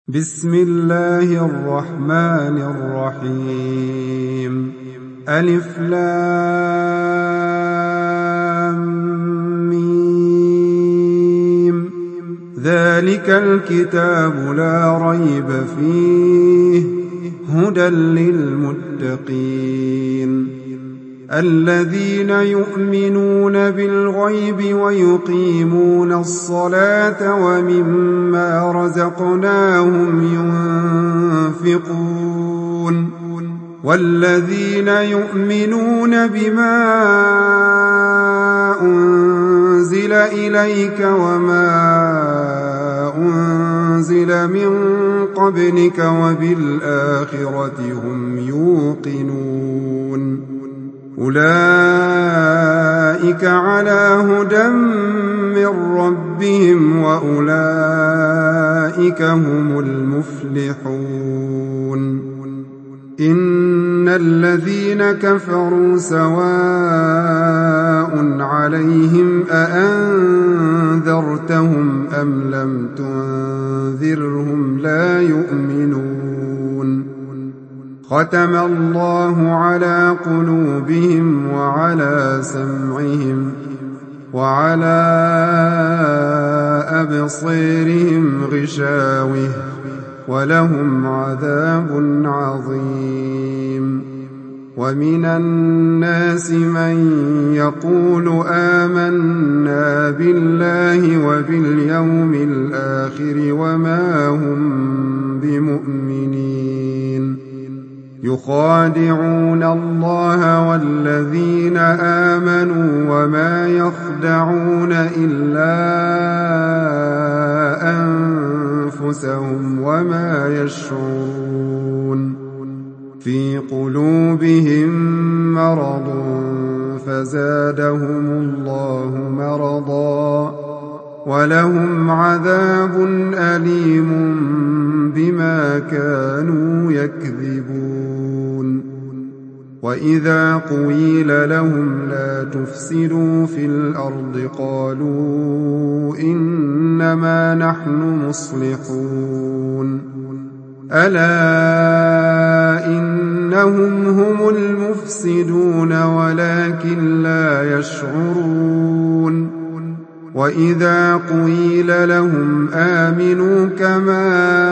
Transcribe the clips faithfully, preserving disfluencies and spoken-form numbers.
بسم الله الرحمن الرحيم. ألف لام ميم. ذلك الكتاب لا ريب فيه هدى للمتقين الذين يؤمنون بالغيب ويقيمون الصلاة ومما رزقناهم ينفقون والذين يؤمنون بما أنزل إليك وما أنزل من قبلك وبالآخرة هم يوقنون أولئك على هدى من ربهم وأولئك هم المفلحون. إن الذين كفروا سواء عليهم أأنذرتهم أم لم تنذرهم لا يؤمنون. ختم الله على قلوبهم وعلى سمعهم وعلى أبصيرهم غشاوة ولهم عذاب عظيم. ومن الناس من يقول آمنا بالله وباليوم الآخر وما هم بمؤمنين يخادعون الله والذين آمنوا وما يخدعون إلا أنفسهم وما يشعرون. في قلوبهم مرض فزادهم الله مرضا ولهم عذاب أليم بما كانوا يكذبون. وإذا قيل لهم لا تفسدوا في الأرض قالوا إنما نحن مصلحون ألا إنهم هم المفسدون ولكن لا يشعرون. وإذا قيل لهم آمنوا كما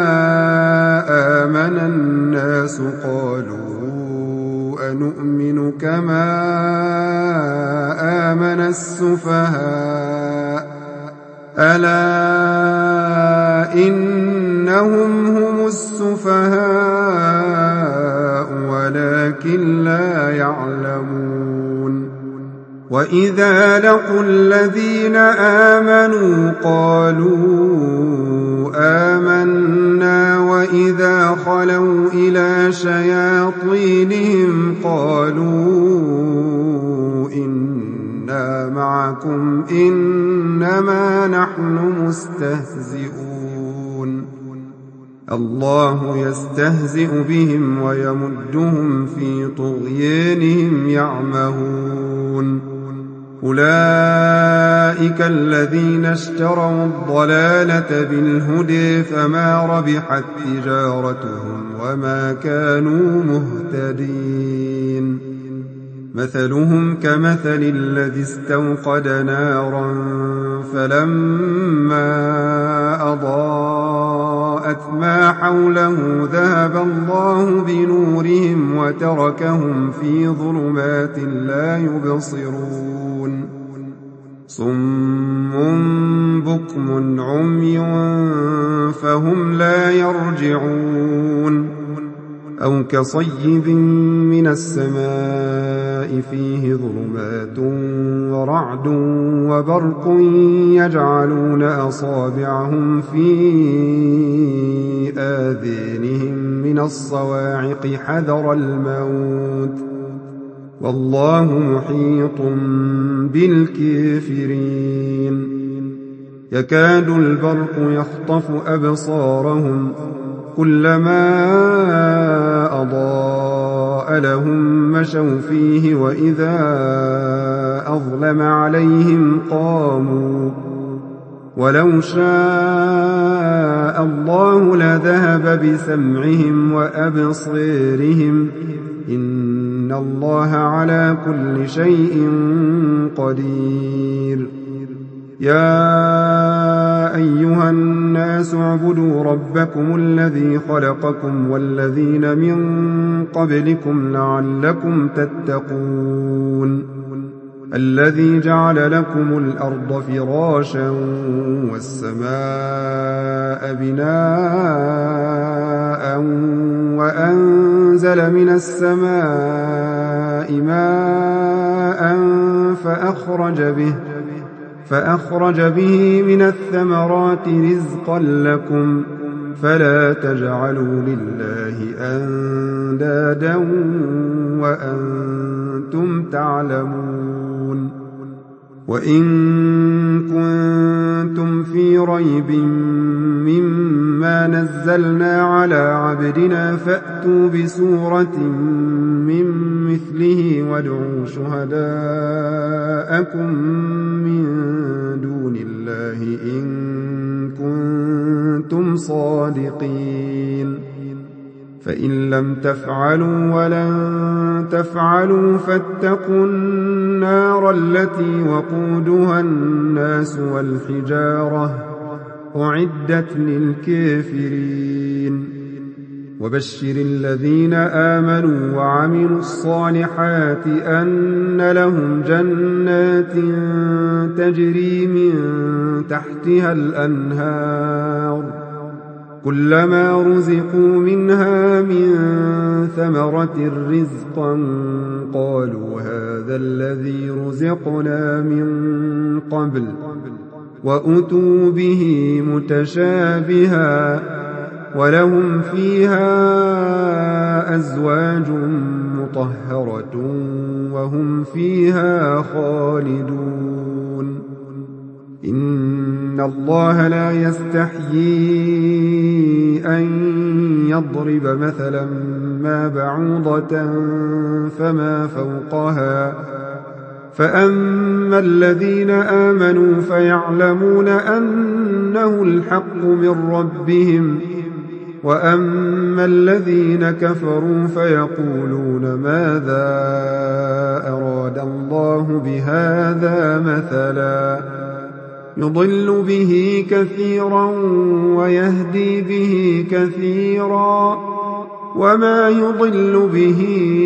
آمن الناس قالوا أنؤمن كما آمن السفهاء ألا إنهم هم السفهاء ولكن لا يعلمون. وإذا لقوا الذين آمنوا قالوا آمنا وإذا خلوا إلى شياطينهم قالوا إنا معكم إنما نحن مستهزئون. الله يستهزئ بهم ويمدهم في طغيانهم يعمهون. أولئك الذين اشتروا الضلالة بالهدى فما ربحت تجارتهم وما كانوا مهتدين. مثلهم كمثل الذي استوقد نارا فلما أضاءت ما حوله ذهب الله بنورهم وتركهم في ظلمات لا يبصرون. صم بكم عمي فهم لا يرجعون. أو كصيب من السماء فيه ظلمات ورعد وبرق يجعلون أصابعهم في آذانهم من الصواعق حذر الموت والله محيط بالكافرين. يكاد البرق يخطف أبصارهم كلما أضاء لهم مشوا فيه وإذا أظلم عليهم قاموا ولو شاء الله لذهب بسمعهم وأبصيرهم إن الله على كل شيء قدير يا أيها الناس اعبدوا ربكم الذي خلقكم والذين من قبلكم لعلكم تتقون الذي جعل لكم الأرض فراشا والسماء بناء وأنزل من السماء ماء فأخرج به فأخرج به من الثمرات رزقا لكم فلا تجعلوا لله أندادا وأنتم تعلمون وإن كنتم في ريب مما نزلنا على عبدنا فأتوا بسورة من مثله وادعوا شهداءكم من دون الله إن كنتم صادقين فإن لم تفعلوا ولن تفعلوا فاتقوا النار التي وقودها الناس والحجارة أعدت للكافرين وبشر الذين آمنوا وعملوا الصالحات أن لهم جنات تجري من تحتها الأنهار كلما رزقوا منها من ثمرة رزقا قالوا هذا الذي رزقنا من قبل وأتوا به متشابها ولهم فيها أزواج مطهرة وهم فيها خالدون إن الله لا يستحيي أن يضرب مثلا ما بعوضة فما فوقها فأما الذين آمنوا فيعلمون أنه الحق من ربهم وأما الذين كفروا فيقولون ماذا أراد الله بهذا مثلا يضل به كثيرا ويهدي به كثيرا وما يضل به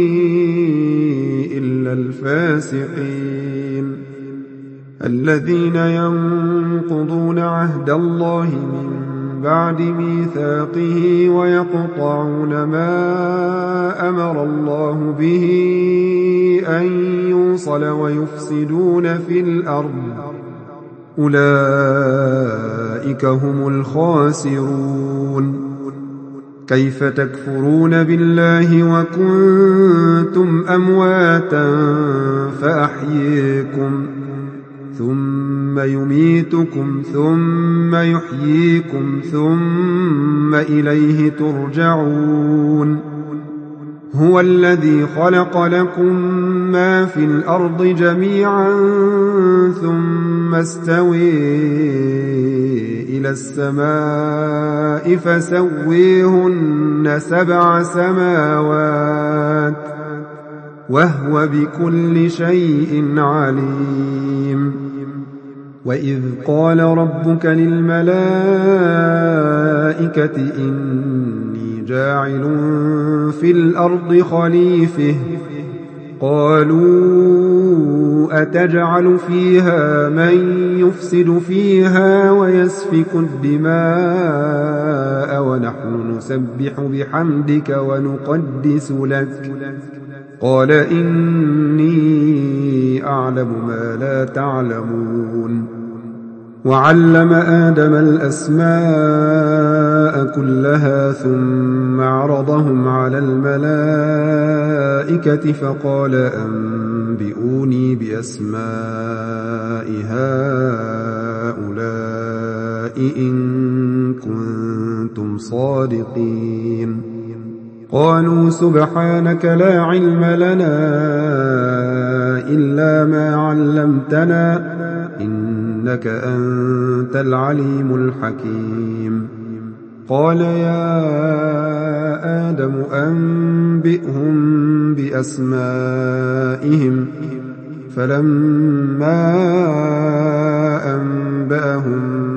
إلا الفاسقين الذين ينقضون عهد الله من بعد ميثاقه ويقطعون ما أمر الله به أن يوصل ويفسدون في الأرض أولئك هم الخاسرون كيف تكفرون بالله وكنتم أمواتا فأحييكم ثم يميتكم ثم يحييكم ثم إليه ترجعون هو الذي خلق لكم ما في الأرض جميعا ثم استوي إلى السماء فسويهن سبع سماوات وهو بكل شيء عليم وإذ قال ربك للملائكة إني جاعل في الأرض خليفة قالوا أتجعل فيها من يفسد فيها ويسفك الدماء ونحن نسبح بحمدك ونقدس لك قال إني أعلم ما لا تعلمون وعلم آدم الأسماء كلها ثم عرضهم على الملائكة فقال أنبئوني بأسماء هؤلاء إن كنتم صادقين قالوا سبحانك لا علم لنا إلا ما علمتنا إن إنك أنت العليم الحكيم قال يا آدم أنبئهم بأسمائهم فلما أنبأهم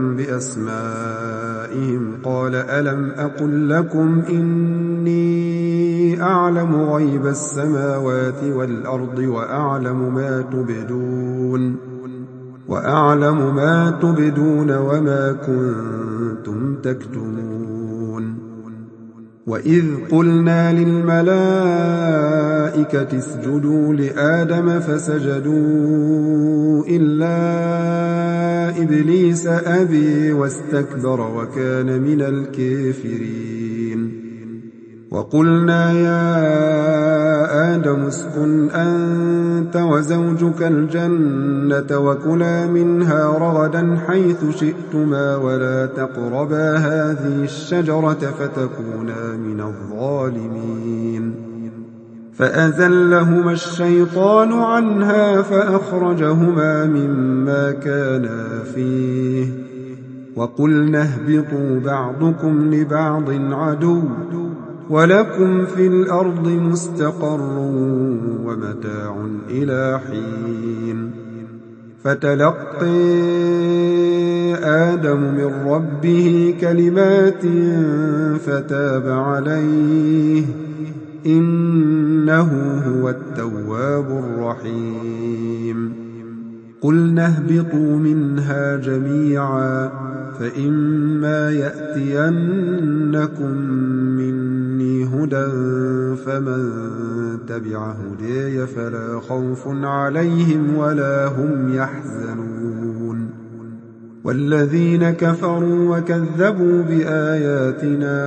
بأسمائهم قال ألم أقل لكم إني أعلم غيب السماوات والأرض وأعلم ما تبدون وأعلم ما تبدون وما كنتم تكتمون وإذ قلنا للملائكة اسجدوا لآدم فسجدوا إلا إبليس أبي واستكبر وكان من الكافرين وقلنا يا آدم اسكن أنت وزوجك الجنة وكلا منها رغدا حيث شئتما ولا تقربا هذه الشجرة فتكونا من الظالمين فأزلهما الشيطان عنها فأخرجهما مما كانا فيه وقلنا اهبطوا بعضكم لبعض عدو ولكم في الأرض مستقر ومتاع إلى حين فتلقي آدم من ربه كلمات فتاب عليه إنه هو التواب الرحيم قلنا اهبطوا منها جميعا فإما يأتينكم مني هدى فمن تبع هداي فلا خوف عليهم ولا هم يحزنون والذين كفروا وكذبوا بآياتنا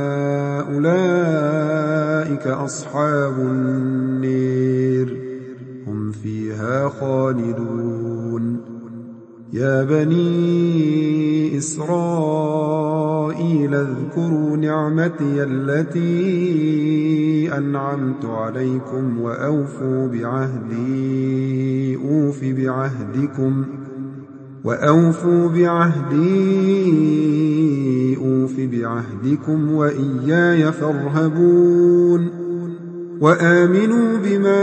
أولئك أصحاب النير هم فيها خالدون يا بني إسرائيل اذكروا نعمتي التي أنعمت عليكم وأوفوا بعهدي أوف بعهدكم وأوفوا بعهدي أوف بعهدكم وإياي فارهبون وآمنوا بما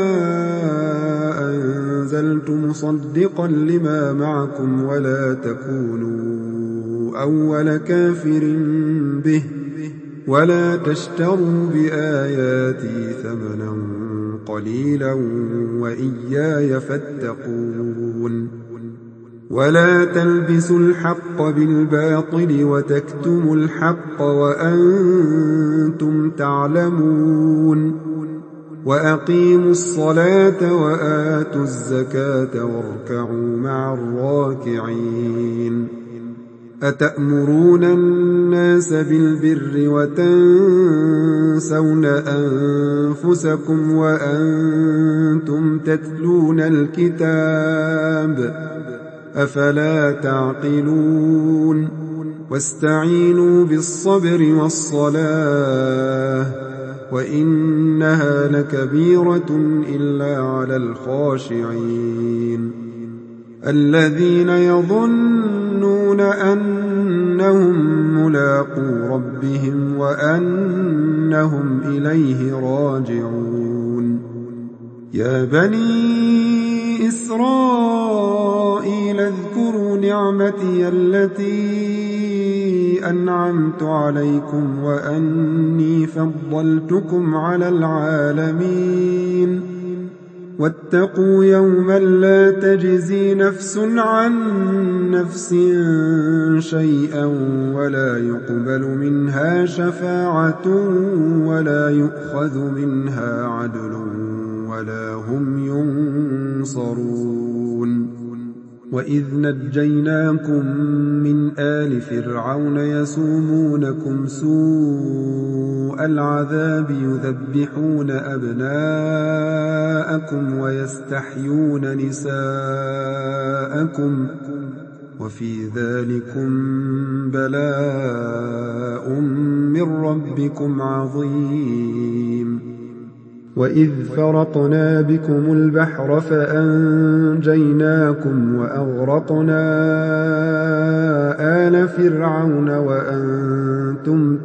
أنزلت مصدقا لما معكم ولا تكونوا أول كافر به ولا تشتروا بآياتي ثمنا قليلا وإياي فاتقون ولا تلبسوا الحق بالباطل وتكتموا الحق وأنتم تعلمون وأقيموا الصلاة وآتوا الزكاة واركعوا مع الراكعين أتأمرون الناس بالبر وتنسون أنفسكم وأنتم تتلون الكتاب أفلا تعقلون واستعينوا بالصبر والصلاة وإنها لكبيرة إلا على الخاشعين الذين يظنون أنهم ملاقو ربهم وأنهم إليه راجعون يا بني إسرائيل اذكروا نعمتي التي أنعمت عليكم وأني فضلتكم على العالمين واتقوا يوما لا تجزي نفس عن نفس شيئا ولا يقبل منها شفاعة ولا يؤخذ منها عدل ولا هم ينصرون وإذ نجيناكم من آل فرعون يسومونكم سوء العذاب يذبحون أبناءكم ويستحيون نساءكم وفي ذلكم بلاء من ربكم عظيم وإذ فرقنا بكم البحر فأنجيناكم وأغرقنا آل فرعون وأنتم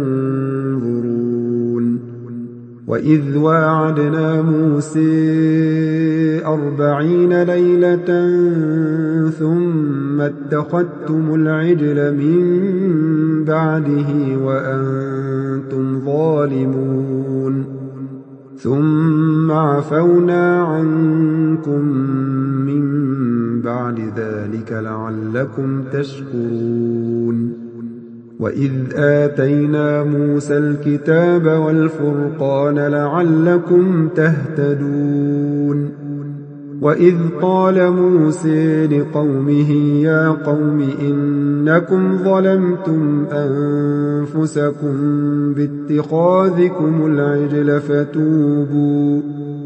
تنظرون وإذ واعدنا موسى أربعين ليلة ثم اتخذتم العجل من بعده وأنتم ظالمون ثم عفونا عنكم من بعد ذلك لعلكم تشكرون وإذ آتينا موسى الكتاب والفرقان لعلكم تهتدون وإذ قال موسى لقومه يا قوم إنكم ظلمتم أنفسكم باتخاذكم العجل فتوبوا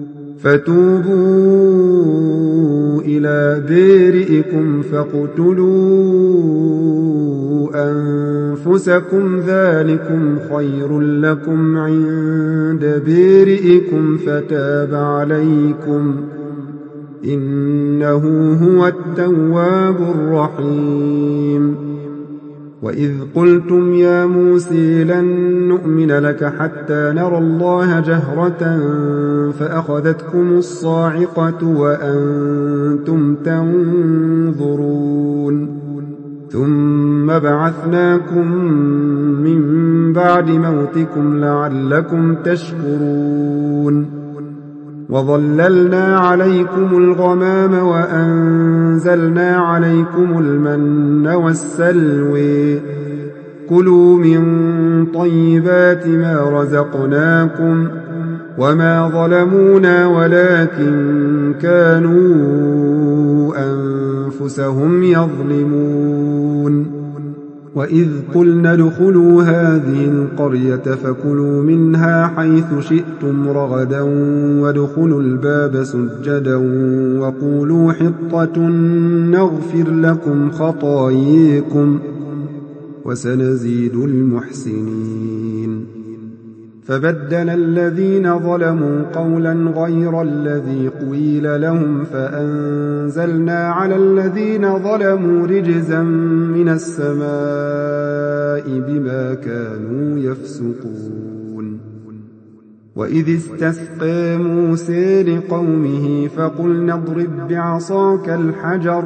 فتوبوا إلى بارئكم فاقتلوا أنفسكم ذلكم خير لكم عند بارئكم فتاب عليكم إنه هو التواب الرحيم وإذ قلتم يا موسى لن نؤمن لك حتى نرى الله جهرة فأخذتكم الصاعقة وأنتم تنظرون ثم بعثناكم من بعد موتكم لعلكم تشكرون وظللنا عليكم الغمام وأنزلنا عليكم المن والسلوى كلوا من طيبات ما رزقناكم وما ظلمونا ولكن كانوا أنفسهم يظلمون وإذ قلنا ادخلوا هذه القرية فكلوا منها حيث شئتم رغدا وادخلوا الباب سجدا وقولوا حطة نغفر لكم خطاياكم وسنزيد المحسنين فبدل الذين ظلموا قولا غير الذي قيل لهم فأنزلنا على الذين ظلموا رجزا من السماء بما كانوا يفسقون وإذ استسقى موسى لقومه فقلنا اضرب بعصاك الحجر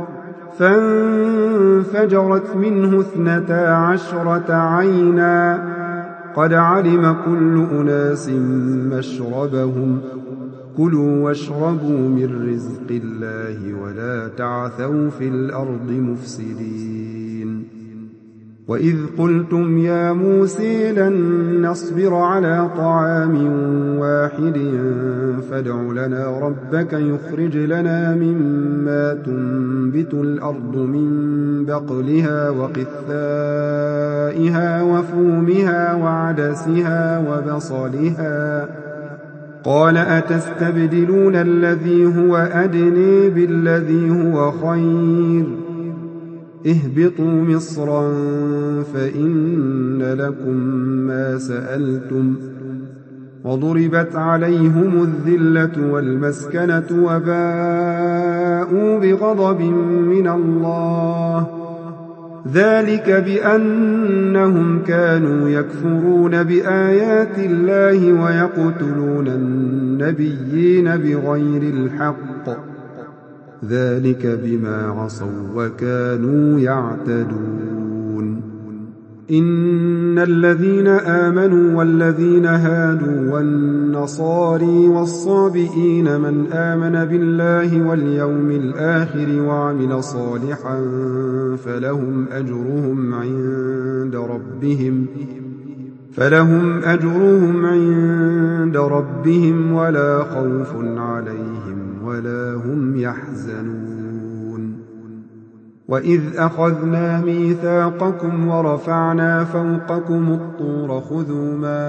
فانفجرت منه اثنتا عشرة عينا قد علم كل أناس مشربهم كلوا واشربوا من رزق الله ولا تعثوا في الأرض مفسدين وإذ قلتم يا موسى لن نصبر على طعام واحد فادع لنا ربك يخرج لنا مما تنبت الأرض من بقلها وقثائها وفومها وعدسها وبصلها قال أتستبدلون الذي هو أدنى بالذي هو خير اهبطوا مصرا فإن لكم ما سألتم وضربت عليهم الذلة والمسكنة وباءوا بغضب من الله ذلك بأنهم كانوا يكفرون بآيات الله ويقتلون النبيين بغير الحق ذلك بما عصوا وكانوا يعتدون إن الذين آمنوا والذين هادوا والنصاري والصابئين من آمن بالله واليوم الآخر وعمل صالحا فلهم أجرهم عند ربهم فلهم أجرهم عند ربهم ولا خوف عليهم ولا هم يحزنون وإذ أخذنا ميثاقكم ورفعنا فوقكم الطور خذوا ما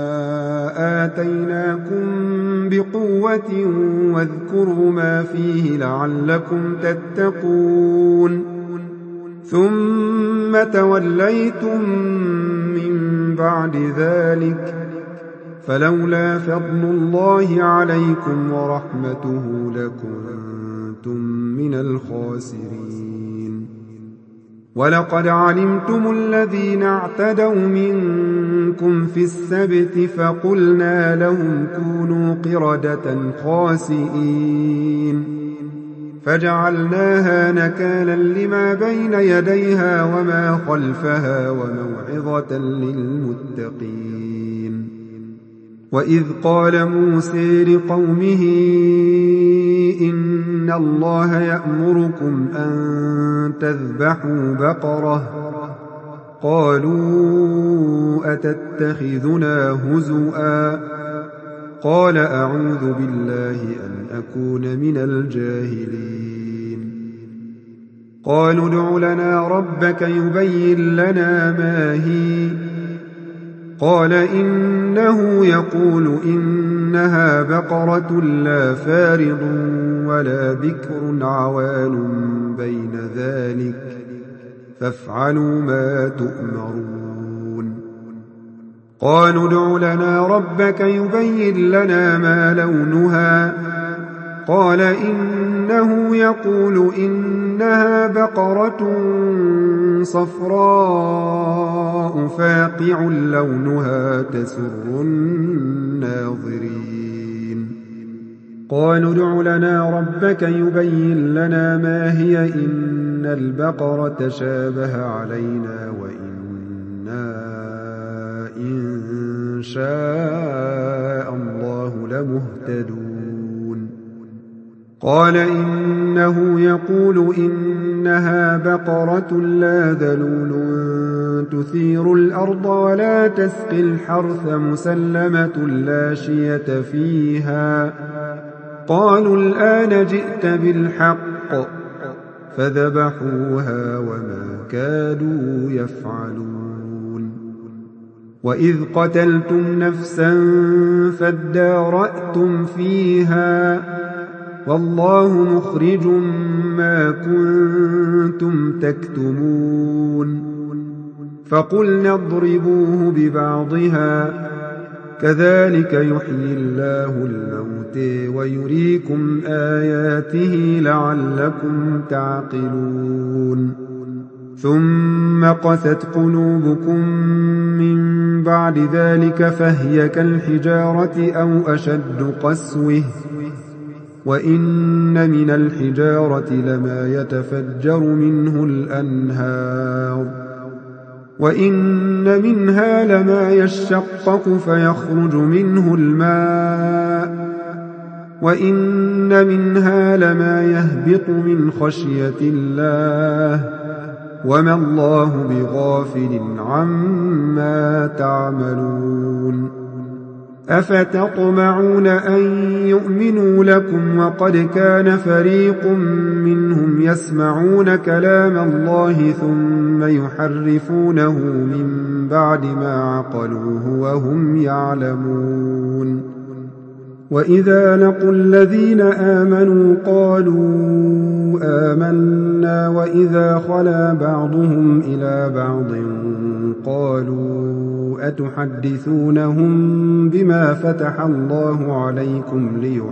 آتيناكم بقوة واذكروا ما فيه لعلكم تتقون ثم توليتم من بعد ذلك فلولا فضل الله عليكم ورحمته لكنتم من الخاسرين. ولقد علمتم الذين اعتدوا منكم في السبت فقلنا لهم كونوا قردة خاسئين فجعلناها نكالا لما بين يديها وما خلفها وموعظة للمتقين. وإذ قال موسى لقومه إن الله يأمركم أن تذبحوا بقرة قالوا أتتخذنا هزؤا قال أعوذ بالله أن أكون من الجاهلين. قالوا ادع لنا ربك يبين لنا ما هي قال إنه يقول إنها بقرة لا فارض ولا بكر عوان بين ذلك فافعلوا ما تؤمرون. قالوا ادع لنا ربك يبين لنا ما لونها قال إنه يقول إنها بقرة صفراء فاقع لونها تسر الناظرين. قالوا ادع لنا ربك يبين لنا ما هي إن البقرة شابه علينا وإنا إن شاء الله لمهتدون. قال إنه يقول إنها بقرة لا ذلول تثير الأرض ولا تسقي الحرث مسلمة لا شية فيها. قالوا الآن جئت بالحق فذبحوها وما كادوا يفعلون. وإذ قتلتم نفسا فادارأتم فيها والله مخرج ما كنتم تكتمون. فقلنا اضربوه ببعضها كذلك يحيي الله الموت ويريكم آياته لعلكم تعقلون. ثم قست قلوبكم من بعد ذلك فهي كالحجارة أو أشد قسوة وإن من الحجارة لما يتفجر منه الأنهار وإن منها لما يشقق فيخرج منه الماء وإن منها لما يهبط من خشية الله وما الله بغافل عما تعملون. أفتطمعون أن يؤمنوا لكم وقد كان فريق منهم يسمعون كلام الله ثم يحرفونه من بعد ما عقلوه وهم يعلمون. وإذا لقوا الذين آمنوا قالوا آمنا وإذا خلا بعضهم إلى بعض قالوا أتحدثونهم بما فتح الله عليكم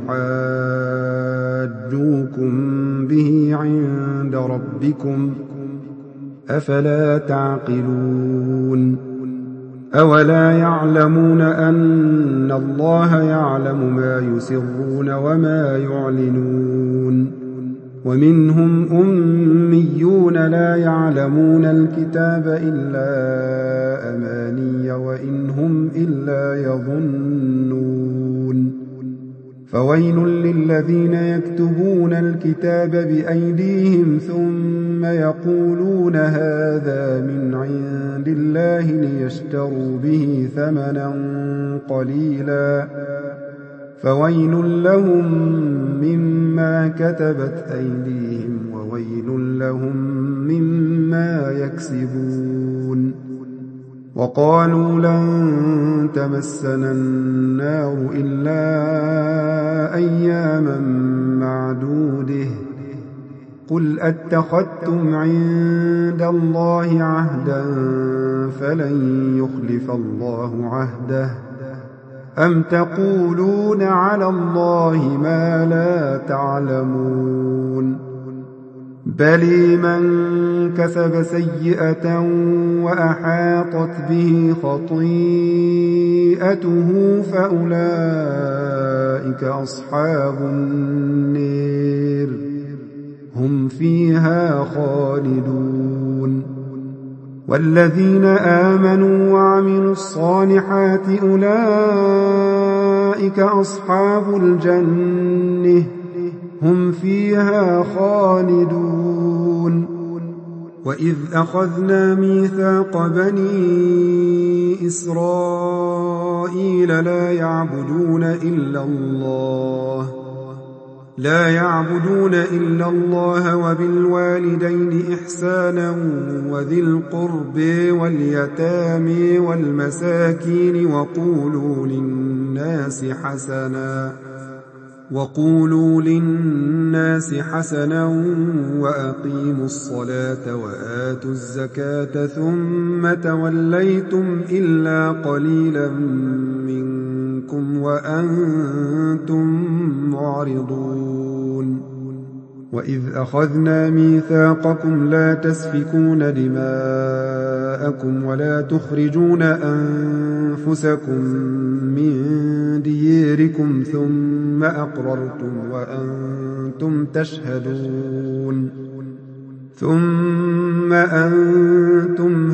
ليحاجوكم به عند ربكم أفلا تعقلون. أولا يعلمون أن الله يعلم ما يسرون وما يعلنون. ومنهم أميون لا يعلمون الكتاب إلا أماني وإن هم إلا يظنون. فويل للذين يكتبون الكتاب بأيديهم ثم يقولون هذا من عند الله ليشتروا به ثمنا قليلا فويل لهم مما كتبت أيديهم وويل لهم مما يكسبون. وقالوا لن تمسنا النار إلا أياما معدوده قل أتخذتم عند الله عهدا فلن يخلف الله عهده أم تقولون على الله ما لا تعلمون بل من كسب سيئة وأحاطت به خطيئته فأولئك أصحاب النير هم فيها خالدون والذين آمنوا وعملوا الصالحات أولئك أصحاب الجنة هم فيها خالدون وإذ أخذنا ميثاق بني إسرائيل لا يعبدون إلا الله لا يعبدون إلا الله وبالوالدين إحسانا وذي القرب واليتامى والمساكين وقولوا للناس حسنا وقولوا للناس حسنا وأقيموا الصلاة وآتوا الزكاة ثم توليتم إلا قليلا منكم وأنتم معرضون وإذ أخذنا ميثاقكم لا تسفكون دماءكم ولا تخرجون أنفسكم من دياركم ثم أقررتم وأنتم تشهدون ثم أنتم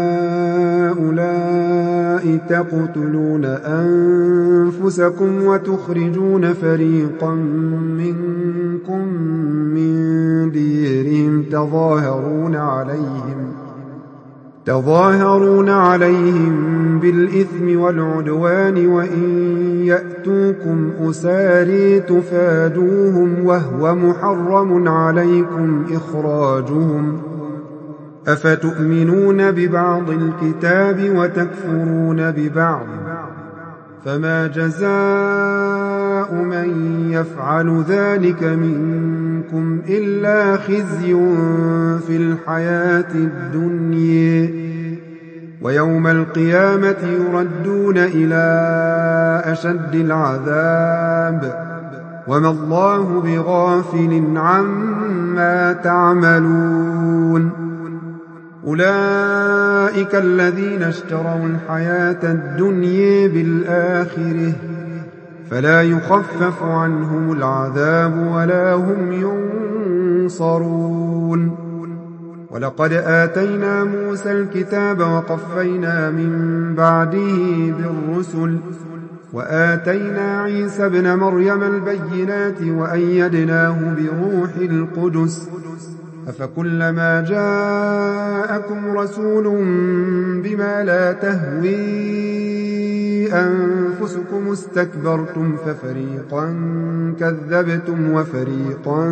هؤلاء تقتلون أنفسكم وتخرجون فريقا منكم من ديارهم تظاهرون عليهم تظاهرون عليهم بالإثم والعدوان وإن يأتوكم أساري تفادوهم وهو محرم عليكم إخراجهم أفتؤمنون ببعض الكتاب وتكفرون ببعض فما جزاء من يفعل ذلك منكم إلا خزي في الحياة الدنيا ويوم القيامة يردون إلى أشد العذاب وما الله بغافل عما تعملون أولئك الذين اشتروا الحياة الدنيا بالآخرة فلا يخفف عنهم العذاب ولا هم ينصرون ولقد آتينا موسى الكتاب وقفينا من بعده بالرسل وآتينا عيسى ابن مريم البينات وأيدناه بروح القدس أفكلما جاءكم رسول بما لا تهوي أنفسكم استكبرتم ففريقا كذبتم وفريقا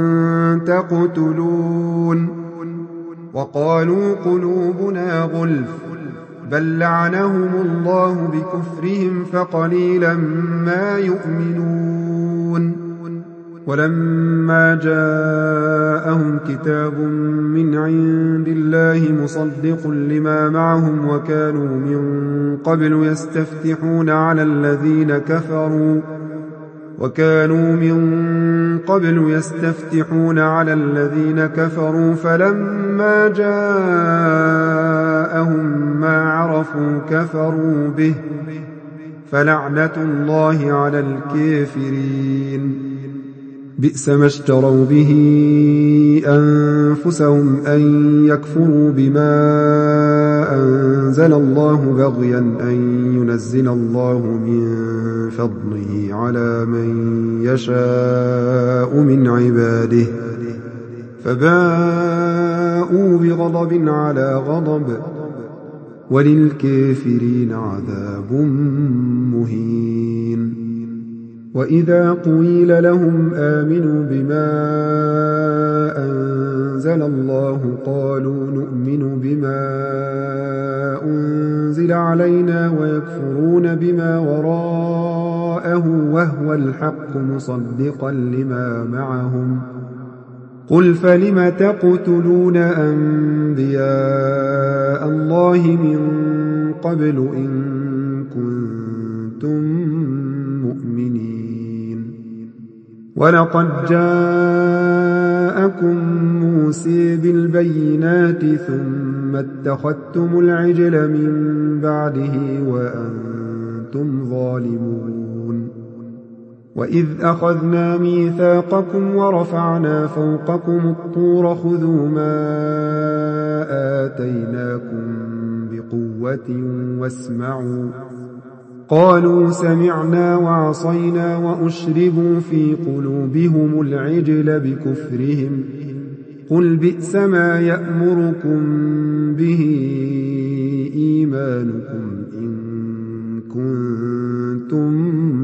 تقتلون وقالوا قلوبنا غلف بل لعنهم الله بكفرهم فقليلا ما يؤمنون ولما جاءهم كتاب من عند الله مصدق لما معهم وكانوا من قبل يستفتحون على الذين كفروا وكانوا من قبل يستفتحون على الذين كفروا فلما جاءهم ما عرفوا كفروا به فلعنة الله على الكافرين بئس ما اشتروا به أنفسهم أن يكفروا بما أنزل الله بغيا أن ينزل الله من فضله على من يشاء من عباده فباءوا بغضب على غضب وللكافرين عذاب مهين وإذا قيل لهم آمنوا بما أنزل الله قالوا نؤمن بما أنزل علينا ويكفرون بما وراءه وهو الحق مصدقا لما معهم قل فلم تقتلون أنبياء الله من قبل إن كنتم ولقد جاءكم موسى بالبينات ثم اتخذتم العجل من بعده وأنتم ظالمون وإذ أخذنا ميثاقكم ورفعنا فوقكم الطور خذوا ما آتيناكم بقوة واسمعوا قالوا سمعنا وعصينا وأشربوا في قلوبهم العجل بكفرهم قل بئس ما يأمركم به إيمانكم إن كنتم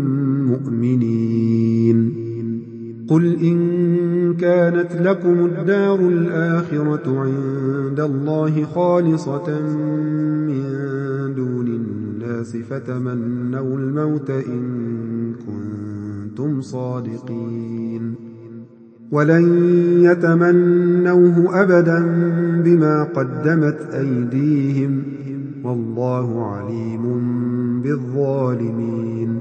مؤمنين قل إن كانت لكم الدار الآخرة عند الله خالصة من دون الناس فتمنوا الموت إن كنتم صادقين ولن يتمنوه أبدا بما قدمت أيديهم والله عليم بالظالمين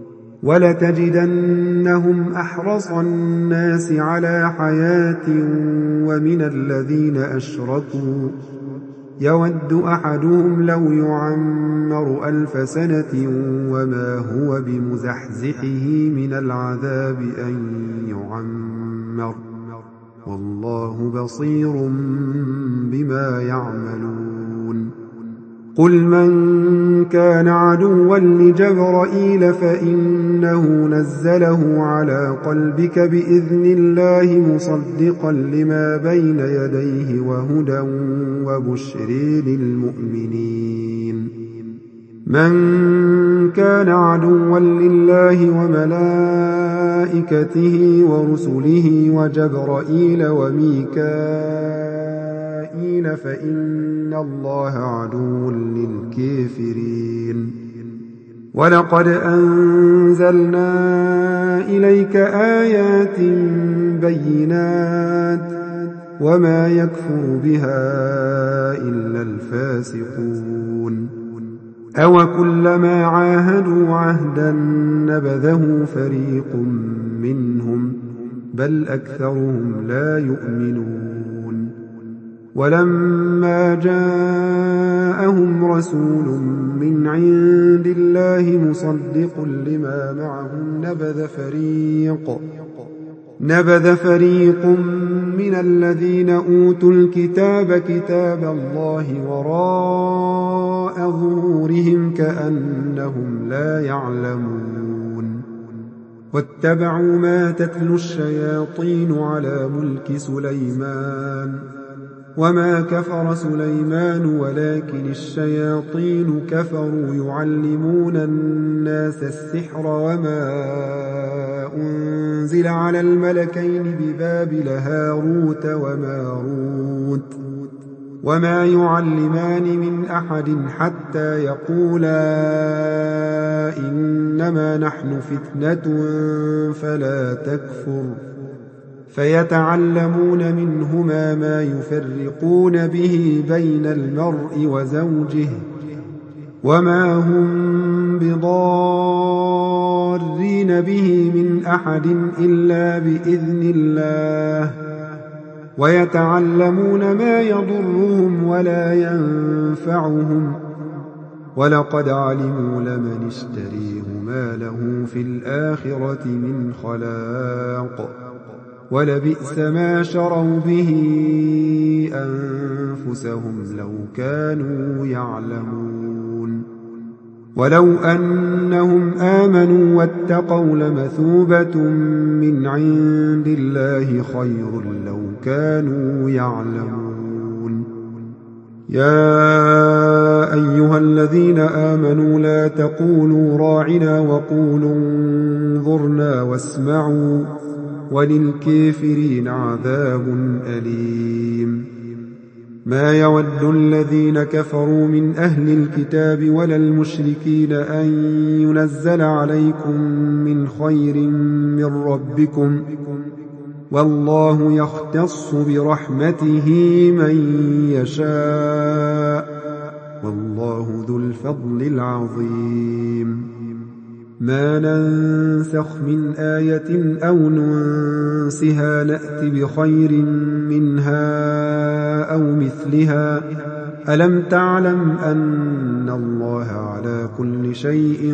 ولتجدنهم أحرص الناس على حياة ومن الذين أشركوا يود أحدهم لو يعمر ألف سنة وما هو بمزحزحه من العذاب أن يعمر والله بصير بما يعملون قل من كان عدوا لجبرائيل فإنه نزله على قلبك بإذن الله مصدقا لما بين يديه وهدى وبشر للمؤمنين من كان عدوا لله وملائكته ورسله وجبرائيل وميكائيل فإن الله عدو للكافرين ولقد أنزلنا إليك آيات بينات وما يكفر بها إلا الفاسقون أو كلما عاهدوا عهدا نبذه فريق منهم بل أكثرهم لا يؤمنون ولما جاءهم رسول من عند الله مصدق لما معهم نبذ فريق نبذ فريق من الذين أوتوا الكتاب كتاب الله وراء ظهورهم كأنهم لا يعلمون واتبعوا ما تتلو الشياطين على ملك سليمان وما كفر سليمان ولكن الشياطين كفروا يعلمون الناس السحر وما أنزل على الملكين ببابل هاروت وماروت وما يعلمان من أحد حتى يقولا إنما نحن فتنة فلا تكفر فيتعلمون منهما ما يفرقون به بين المرء وزوجه وما هم بضارين به من أحد إلا بإذن الله ويتعلمون ما يضرهم ولا ينفعهم ولقد علموا لمن اشتريه ما له في الآخرة من خلاق ولبئس ما شروا به أنفسهم لو كانوا يعلمون ولو أنهم آمنوا واتقوا لمثوبة من عند الله خير لو كانوا يعلمون يا أيها الذين آمنوا لا تقولوا راعنا وقولوا انظرنا واسمعوا وللكافرين عذاب أليم ما يود الذين كفروا من أهل الكتاب ولا المشركين أن ينزل عليكم من خير من ربكم والله يختص برحمته من يشاء والله ذو الفضل العظيم ما ننسخ من آية أو ننسها نأت بخير منها أو مثلها ألم تعلم أن الله على كل شيء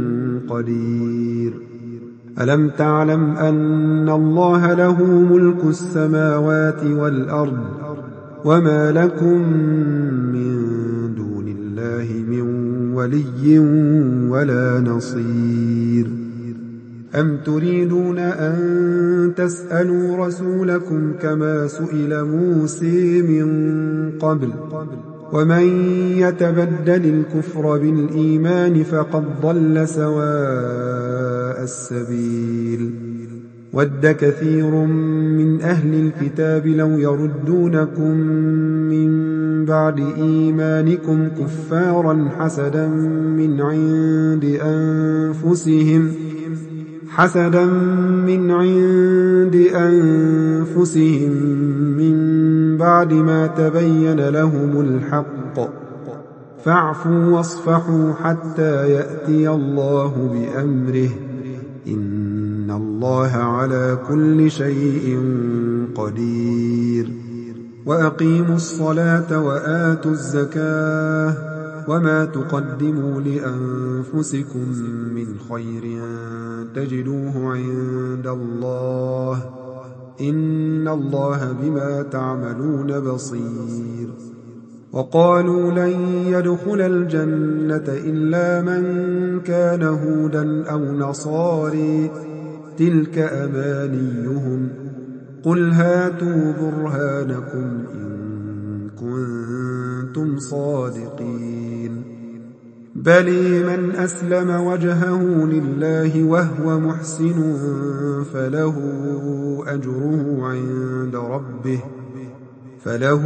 قدير ألم تعلم أن الله له ملك السماوات والأرض وما لكم من دون الله من ولي ولا نصير أم تريدون أن تسألوا رسولكم كما سئل موسى من قبل ومن يتبدل الكفر بالإيمان فقد ضل سواء السبيل ود كثير من أهل الكتاب لو يردونكم من بعد إيمانكم كفارا حسدا من عند أنفسهم حسدا من عند أنفسهم من بعد ما تبين لهم الحق فاعفوا واصفحوا حتى يأتي الله بأمره إن الله على كل شيء قدير وأقيموا الصلاة وآتوا الزكاة وما تقدموا لأنفسكم من خير تجدوه عند الله إن الله بما تعملون بصير وقالوا لن يدخل الجنة إلا من كان هودا أو نصاري تلك أمانيهم قل هاتوا برهانكم إن كنتم صادقين بل من أسلم وجهه لله وهو محسن فله أجره عند ربه فله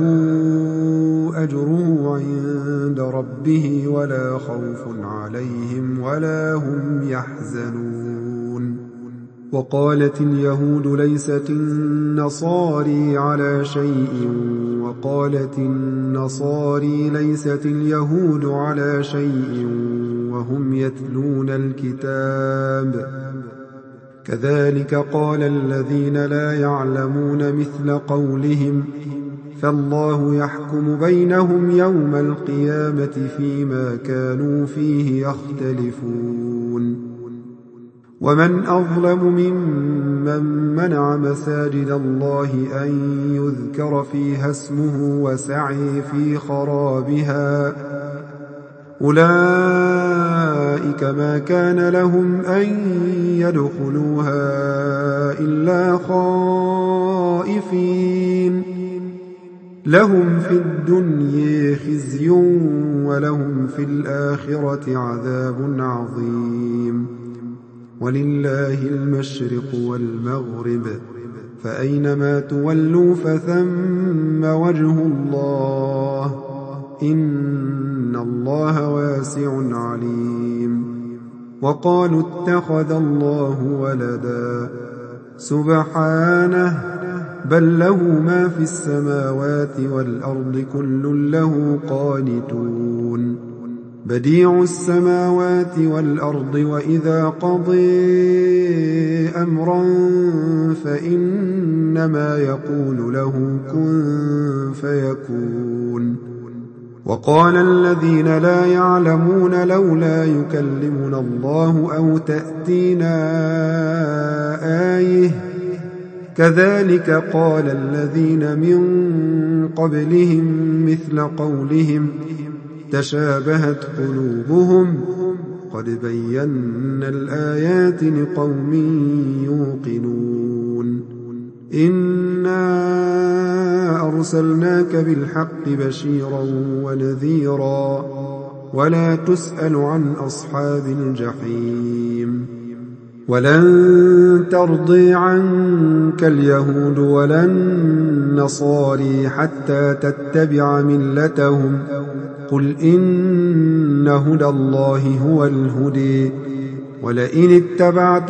أجره عند ربه ولا خوف عليهم ولا هم يحزنون وقالت اليهود ليست النصاري على شيء وقالت النصاري ليست اليهود على شيء وهم يتلون الكتاب كذلك قال الذين لا يعلمون مثل قولهم فالله يحكم بينهم يوم القيامة فيما كانوا فيه يختلفون ومن أظلم ممن منع مساجد الله أن يذكر فيها اسمه وسعي في خرابها أولئك ما كان لهم أن يدخلوها إلا خائفين لهم في الدنيا خزي ولهم في الآخرة عذاب عظيم ولله المشرق والمغرب فأينما تولوا فثم وجه الله إن الله واسع عليم وقالوا اتخذ الله ولدا سبحانه بل له ما في السماوات والأرض كل له قانتون بديع السماوات والأرض وإذا قضي أمرا فإنما يقول له كن فيكون وقال الذين لا يعلمون لولا يكلمنا الله أو تأتينا آية كذلك قال الذين من قبلهم مثل قولهم تشابهت قلوبهم قد بينا الآيات لقوم يوقنون إنا أرسلناك بالحق بشيرا ونذيرا ولا تسأل عن أصحاب الجحيم ولن ترضي عنك اليهود ولا النصاري حتى تتبع ملتهم قل إن هدى الله هو الهدي ولئن اتبعت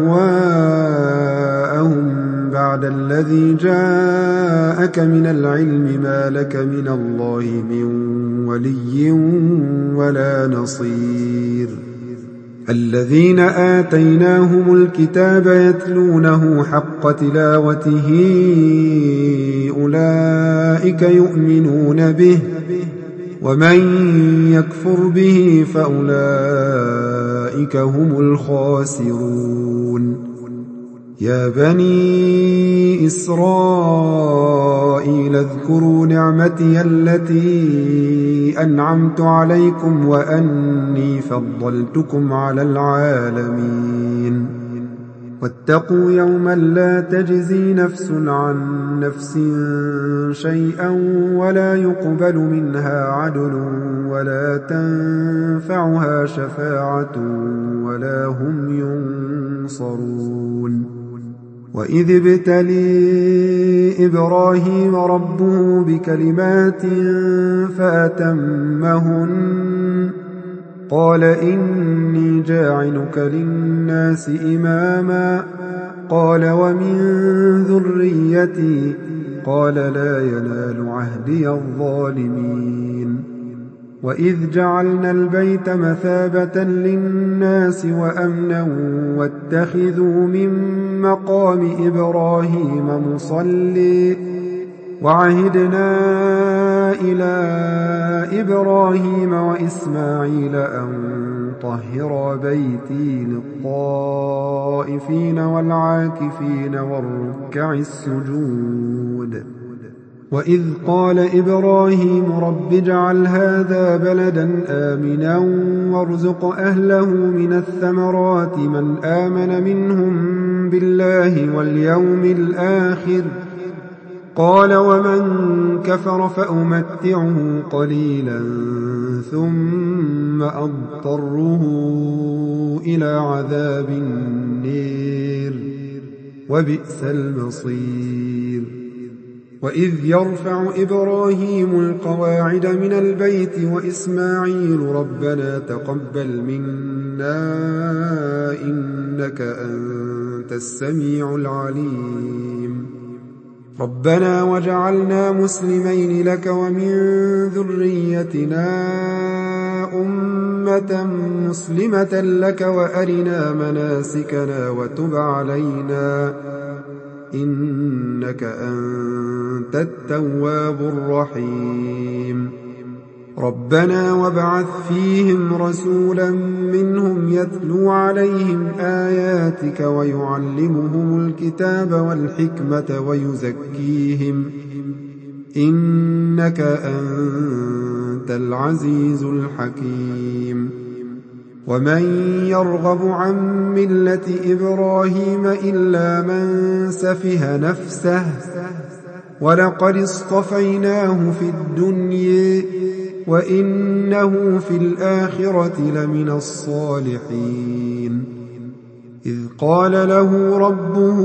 أهواءهم بعد الذي جاءك من العلم ما لك من الله من ولي ولا نصير الذين آتيناهم الكتاب يتلونه حق تلاوته أولئك يؤمنون به ومن يكفر به فأولئك هم الخاسرون يا بني إسرائيل اذكروا نعمتي التي أنعمت عليكم وأني فضلتكم على العالمين واتقوا يوما لا تجزي نفس عن نفس شيئا ولا يقبل منها عدل ولا تنفعها شفاعة ولا هم ينصرون وإذ ابتلي إبراهيم ربه بكلمات فأتمهن قال إني جاعلك للناس إماما قال ومن ذريتي قال لا ينال عهدي الظالمين وإذ جعلنا البيت مثابة للناس وأمنا واتخذوا من مقام إبراهيم مصلي وعهدنا إلى إبراهيم وإسماعيل أن طهر بيتي للطائفين والعاكفين والركع السجود وإذ قال إبراهيم رب اجعل هذا بلدا آمنا وارزق أهله من الثمرات من آمن منهم بالله واليوم الآخر قال ومن كفر فأمتعه قليلا ثم أضطره إلى عذاب النير وبئس المصير وإذ يرفع إبراهيم القواعد من البيت وإسماعيل ربنا تقبل منا إنك أنت السميع العليم ربنا وجعلنا مسلمين لك ومن ذريتنا أمة مسلمة لك وأرنا مناسكنا وتب علينا إنك أنت التواب الرحيم ربنا وابعث فيهم رسولا منهم يتلو عليهم آياتك ويعلمهم الكتاب والحكمة ويزكيهم إنك أنت العزيز الحكيم ومن يرغب عن ملة إبراهيم إلا من سفه نفسه ولقد اصطفيناه في الدنيا وإنه في الآخرة لمن الصالحين إذ قال له ربه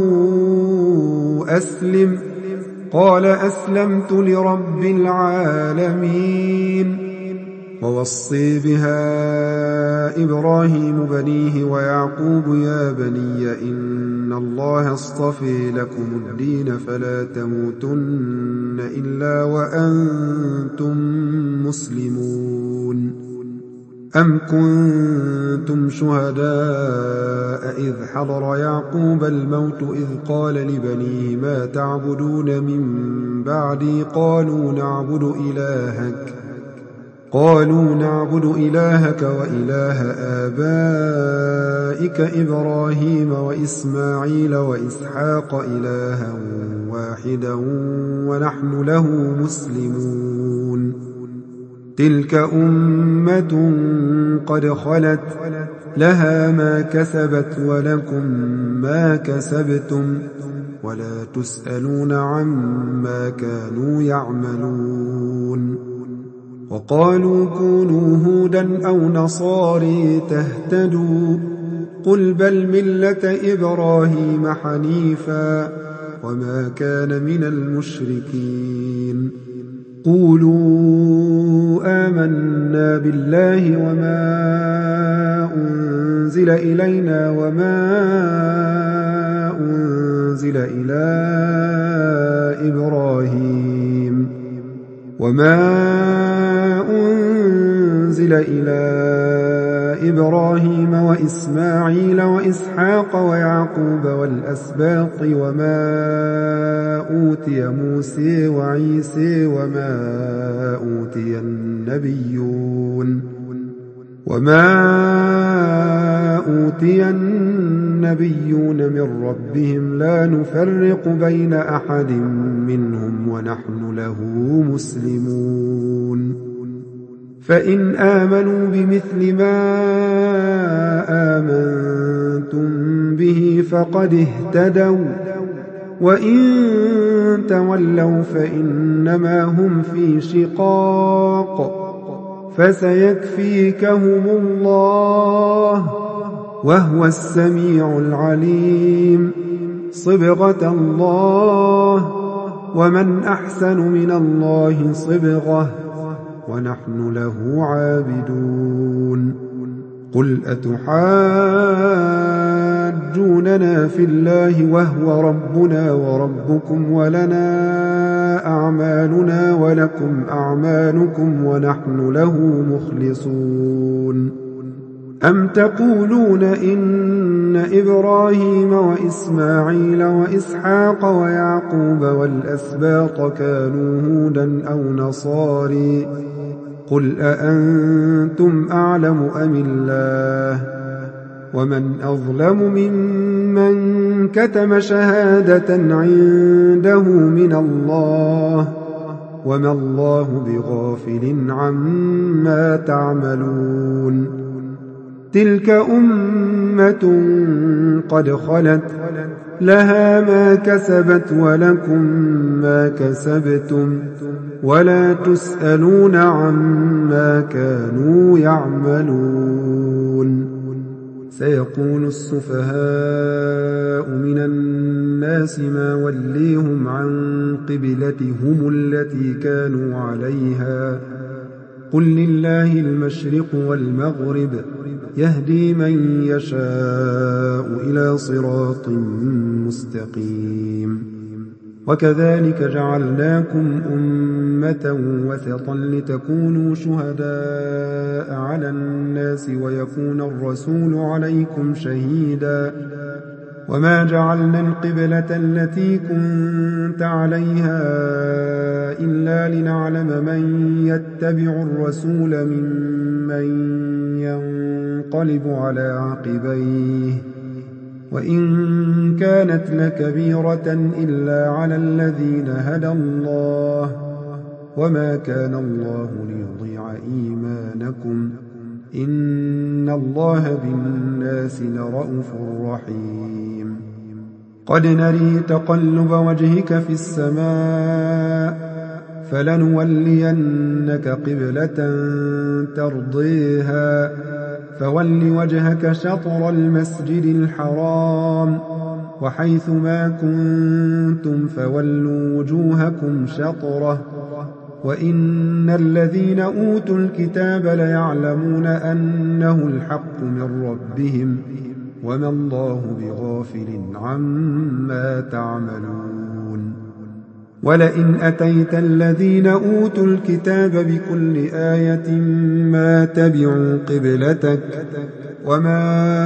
أسلم قال أسلمت لرب العالمين ووصي بها إبراهيم بنيه ويعقوب يا بني إن الله اصطفى لكم الدين فلا تموتن إلا وأنتم مسلمون أم كنتم شهداء إذ حضر يعقوب الموت إذ قال لبنيه ما تعبدون من بعدي قالوا نعبد إلهك قالوا نعبد إلهك وإله آبائك إبراهيم وإسماعيل وإسحاق إلها واحدا ونحن له مسلمون تلك أمة قد خلت لها ما كسبت ولكم ما كسبتم ولا تسألون عما كانوا يعملون وقالوا كونوا هودا أو نصاري تهتدوا قل بل ملة إبراهيم حنيفا وما كان من المشركين قولوا آمنا بالله وما أنزل إلينا وما أنزل إلى إبراهيم وما أنزل إلى إبراهيم وإسماعيل وإسحاق ويعقوب والأسباط وما أوتي موسى وعيسى وما أوتي النبيون وما أوتي النبيون من ربهم لا نفرق بين أحد منهم ونحن له مسلمون فإن آمنوا بمثل ما آمنتم به فقد اهتدوا وإن تولوا فإنما هم في شقاق فسيكفيكهم الله وهو السميع العليم صبغة الله ومن أحسن من الله صبغة ونحن له عابدون قل أتحاجوننا في الله وهو ربنا وربكم ولنا أعمالنا ولكم أعمالكم ونحن له مخلصون أم تقولون إن إبراهيم وإسماعيل وإسحاق ويعقوب والأسباط كانوا هودا أو نصاري قل أأنتم أعلم أم الله ومن أظلم ممن كتم شهادة عنده من الله وما الله بغافل عما تعملون تلك أمة قد خلت لها ما كسبت ولكم ما كسبتم ولا تسألون عما كانوا يعملون سيقول السفهاء من الناس ما وليهم عن قبلتهم التي كانوا عليها قل لله المشرق والمغرب يهدي من يشاء إلى صراط مستقيم وكذلك جعلناكم أمة وسطا لتكونوا شهداء على الناس ويكون الرسول عليكم شهيدا وما جعلنا القبلة التي كنت عليها إلا لنعلم من يتبع الرسول ممن ينقلب على عقبيه وإن كانت لكبيرة إلا على الذين هدى الله وما كان الله ليضيع إيمانكم إن الله بالناس لرءوف رحيم قد نري تقلب وجهك في السماء فلنولينك قبلة ترضيها فول وجهك شطر المسجد الحرام وحيث ما كنتم فولوا وجوهكم شطره وإن الذين أوتوا الكتاب ليعلمون أنه الحق من ربهم وما الله بغافل عما تعملون ولئن أتيت الذين أوتوا الكتاب بكل آية ما تبعوا قبلتك وما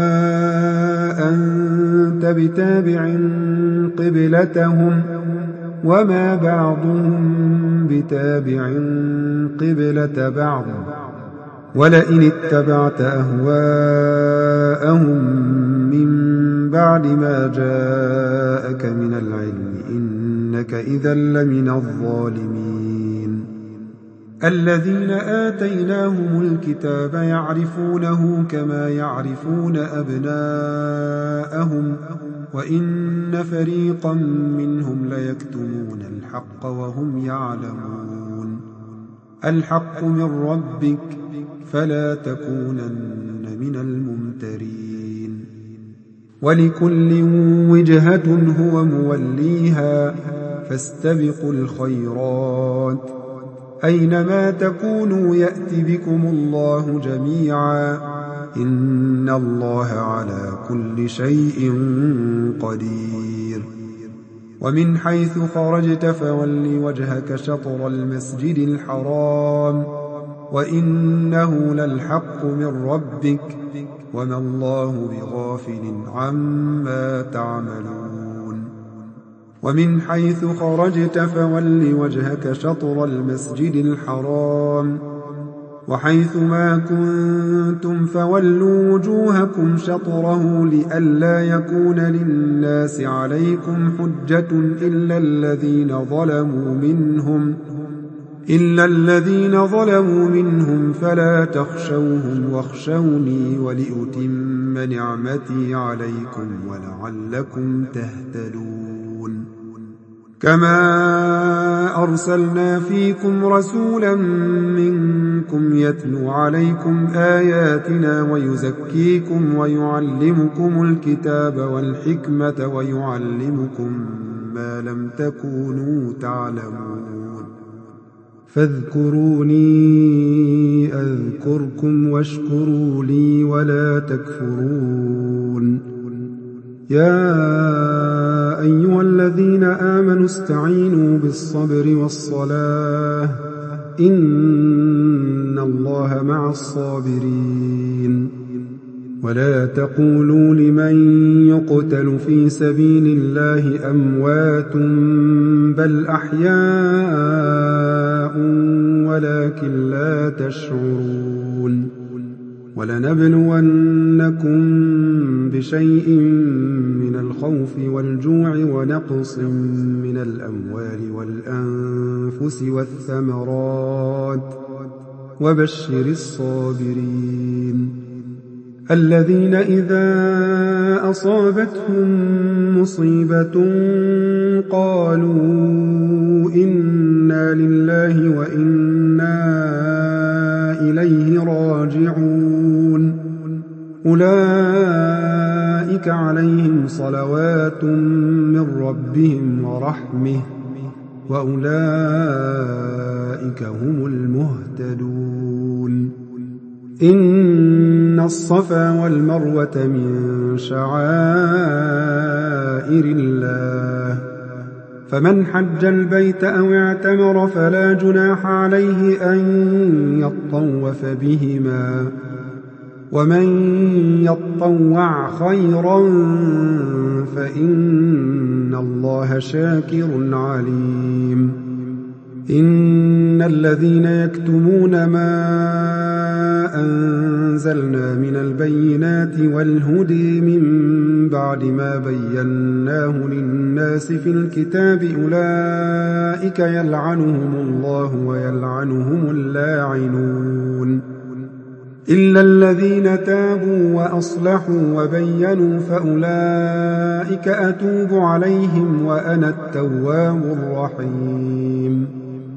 أنت بتابع قبلتهم وما بعضهم بتابع قبلة بعض ولئن اتبعت أهواءهم من بعد ما جاءك من العلم إنك إذا لمن الظالمين الذين آتيناهم الكتاب يعرفونه كما يعرفون أبناءهم وإن فريقا منهم ليكتمون الحق وهم يعلمون الحق من ربك فلا تكونن من الممترين ولكل وجهة هو موليها فاستبقوا الخيرات أينما تكونوا يأت بكم الله جميعا إن الله على كل شيء قدير ومن حيث خرجت فول وجهك شطر المسجد الحرام وإنه للحق من ربك وما الله بغافل عما تعملون ومن حيث خرجت فول وجهك شطر المسجد الحرام وحيث ما كنتم فولوا وجوهكم شطره لئلا يكون للناس عليكم حجة إلا الذين ظلموا منهم إلا الذين ظلموا منهم فلا تخشوهم واخشوني ولأتم نعمتي عليكم ولعلكم تهتدون كما أرسلنا فيكم رسولا منكم يتلو عليكم آياتنا ويزكيكم ويعلمكم الكتاب والحكمة ويعلمكم ما لم تكونوا تعلمون فاذكروني أذكركم واشكروا لي ولا تكفرون يا أيها الذين آمنوا استعينوا بالصبر والصلاة إن الله مع الصابرين ولا تقولوا لمن يقتل في سبيل الله أموات بل أحياء ولكن لا تشعرون ولنبلونكم بشيء من الخوف والجوع ونقص من الأموال والأنفس والثمرات وبشر الصابرين الذين إذا أصابتهم مصيبة قالوا إنا لله وإنا إليه راجعون أولئك عليهم صلوات من ربهم ورحمة وأولئك هم المهتدون إن الصفا والمروة من شعائر الله فمن حج البيت أو اعتمر فلا جناح عليه أن يطوف بهما ومن يطوع خيرا فإن الله شاكر عليم إن الذين يكتمون ما أنزلنا من البينات والهدي من بعد ما بيناه للناس في الكتاب أولئك يلعنهم الله ويلعنهم اللاعنون إلا الذين تابوا وأصلحوا وبينوا فأولئك أتوب عليهم وأنا التواب الرحيم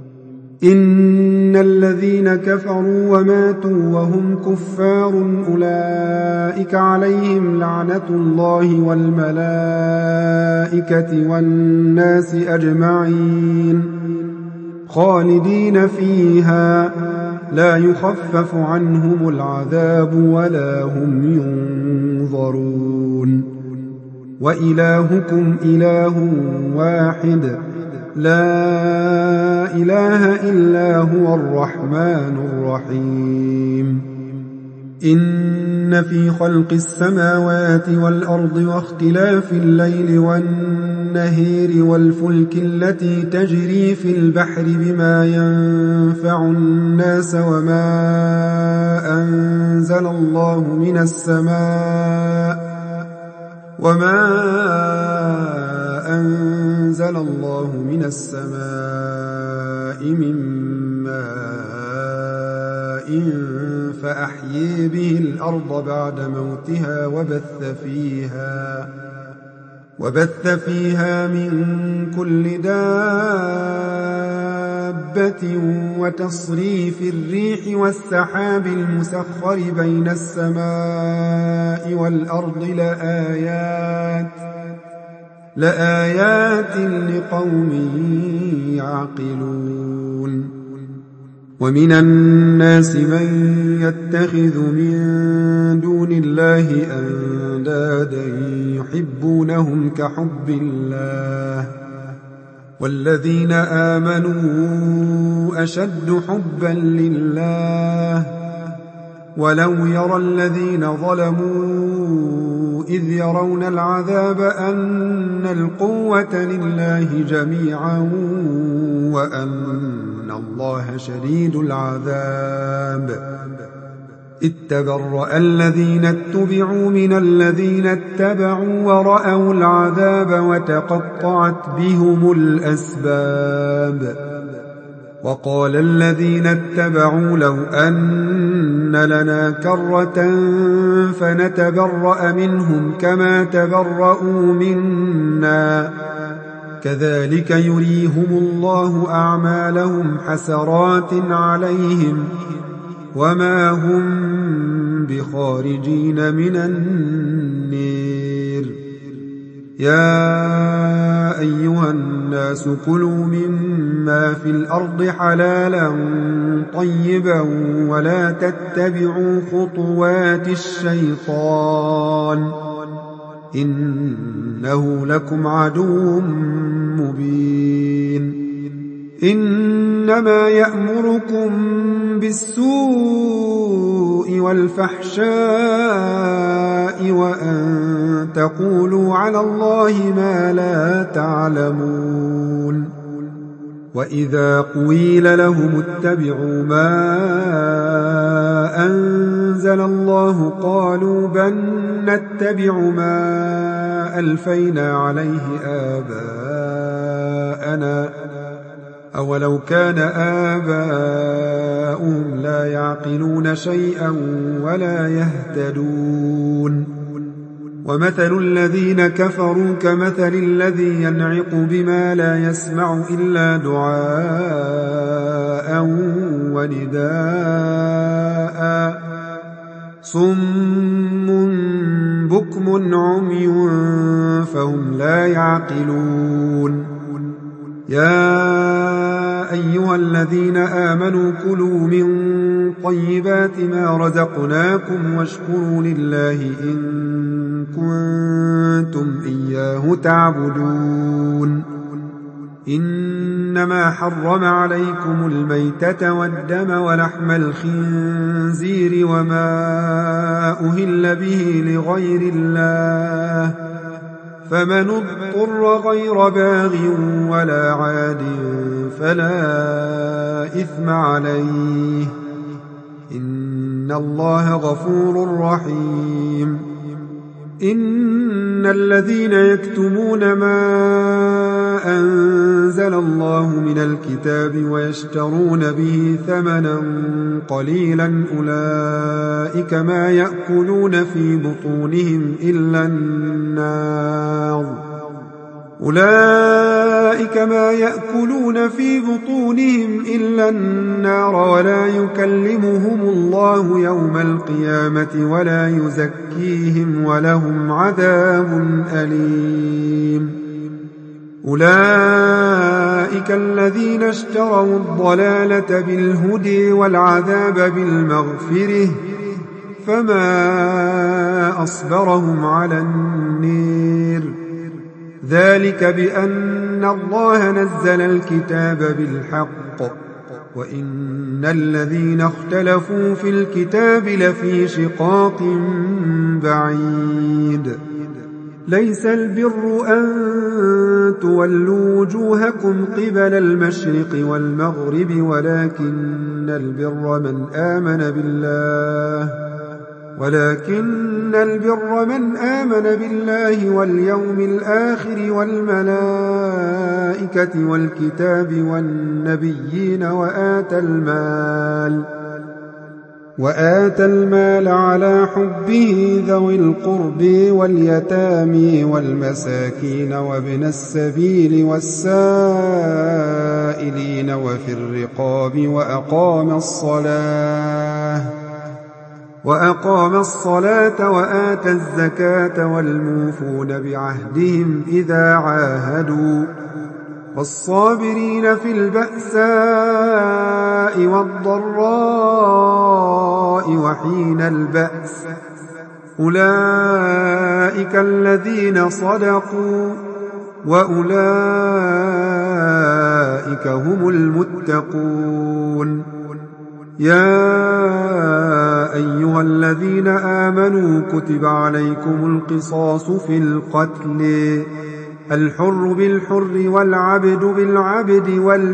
إن الذين كفروا وماتوا وهم كفار أولئك عليهم لعنة الله والملائكة والناس أجمعين خالدين فيها لا يخفف عنهم العذاب ولا هم ينظرون وإلهكم إله واحد لا إله إلا هو الرحمن الرحيم إن في خلق السماوات والأرض واختلاف الليل والنهير والفلك التي تجري في البحر بما ينفع الناس وما أنزل الله من السماء وما أنزل الله من السماء من ماء فأحيي به الأرض بعد موتها وبث فيها وبث فيها من كل دابة وتصريف الريح والسحاب المسخر بين السماء والأرض لآيات لآيات لقوم يعقلون ومن الناس من يتخذ من دون الله أندادا يحبونهم كحب الله والذين آمنوا أشد حبا لله ولو يرى الذين ظلموا إذ يرون العذاب أن القوة لله جميعا وأن الله شديد العذاب إذ تبرأ الذين اتبعوا من الذين اتبعوا ورأوا العذاب وتقطعت بهم الأسباب وقال الذين اتبعوا لو أن لنا كرة فنتبرأ منهم كما تبرؤوا منا كذلك يريهم الله أعمالهم حسرات عليهم وما هم بخارجين من النير يا أيها الناس كلوا مما في الأرض حلالا طيبا ولا تتبعوا خطوات الشيطان إنه لكم عدو مبين إنما يأمركم بالسوء والفحشاء وأن تقولوا على الله ما لا تعلمون وإذا قيل لهم اتبعوا ما أنزل الله قالوا بل نتبع ما ألفينا عليه آباءنا أولو كان آباؤهم لا يعقلون شيئا ولا يهتدون ومثل الذين كفروا كمثل الذي ينعق بما لا يسمع إلا دعاء ونداء صم بكم عمي فهم لا يعقلون يا أيها الذين آمنوا كلوا من طيبات ما رزقناكم واشكروا لله إن كنتم إياه تعبدون إنما حرم عليكم الميتة والدم ولحم الخنزير وما أهل به لغير الله فمن اضطر غير باغ ولا عاد فلا إثم عليه إن الله غفور رحيم إن الذين يكتمون ما أنزل الله من الكتاب ويشترون به ثمنا قليلا أولئك ما يأكلون في بطونهم إلا النار أولئك ما يأكلون في بطونهم إلا النار ولا يكلمهم الله يوم القيامة ولا يزكيهم ولهم عذاب أليم أولئك الذين اشتروا الضلالة بالهدى والعذاب بالمغفرة فما أصبرهم على النير ذلك بأن الله نزل الكتاب بالحق وإن الذين اختلفوا في الكتاب لفي شقاق بعيد ليس البر أن تولوا وجوهكم قبل المشرق والمغرب ولكن البر من آمن بالله ولكن البر من آمن بالله واليوم الآخر والملائكة والكتاب والنبيين وآتى المال وآتى المال على حبه ذوي القرب واليتامى والمساكين وابن السبيل والسائلين وفي الرقاب وأقام الصلاة وأقام الصلاة وآتى الزكاة والموفون بعهدهم إذا عاهدوا والصابرين في البأساء والضراء وحين البأس أولئك الذين صدقوا وأولئك هم المتقون. يا أيها الذين آمنوا كتب عليكم القصاص في القتل، الحر بالحر والعبد بالعبد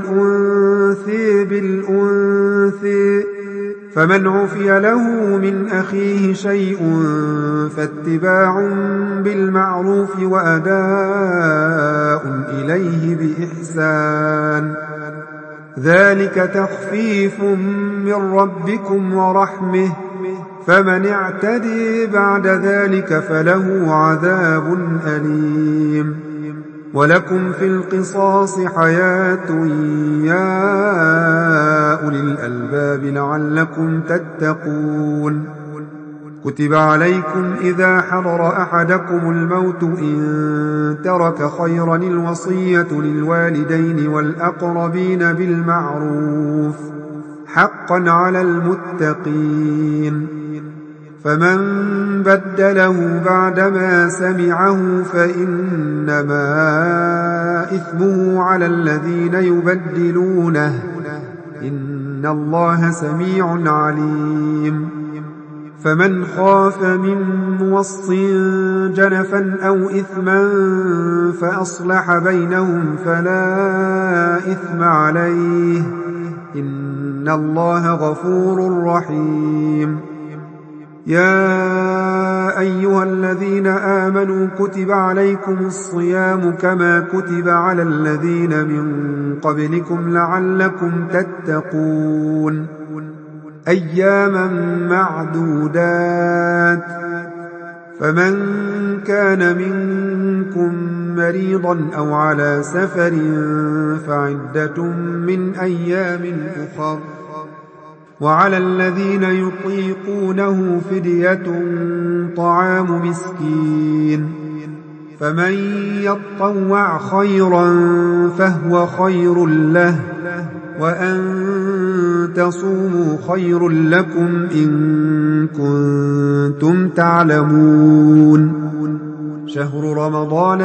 والأنثى بالأنثى، فمن عفي له من أخيه شيء فاتباع بالمعروف وأداء إليه بإحسان، ذلك تخفيف من ربكم ورحمة، فمن اعتدي بعد ذلك فله عذاب أليم. ولكم في القصاص حياة يا أولي الألباب لعلكم تتقون. كتب عليكم إذا حضر أحدكم الموت إن ترك خيرا الوصية للوالدين والأقربين بالمعروف حقا على المتقين، فمن بدله بعدما سمعه فإنما إثمه على الذين يبدلونه، إن الله سميع عليم. فمن خاف من موص جنفا أو إثما فأصلح بينهم فلا إثم عليه، إن الله غفور رحيم. يا أيها الذين آمنوا كتب عليكم الصيام كما كتب على الذين من قبلكم لعلكم تتقون، أياما معدودات، فمن كان منكم مريضا أو على سفر فعدة من أيام أخر، وعلى الذين يطيقونه فدية طعام مسكين، فمن يطوع خيرا فهو خير له، وأن تصوموا خير لكم إن كنتم تعلمون. شهر رمضان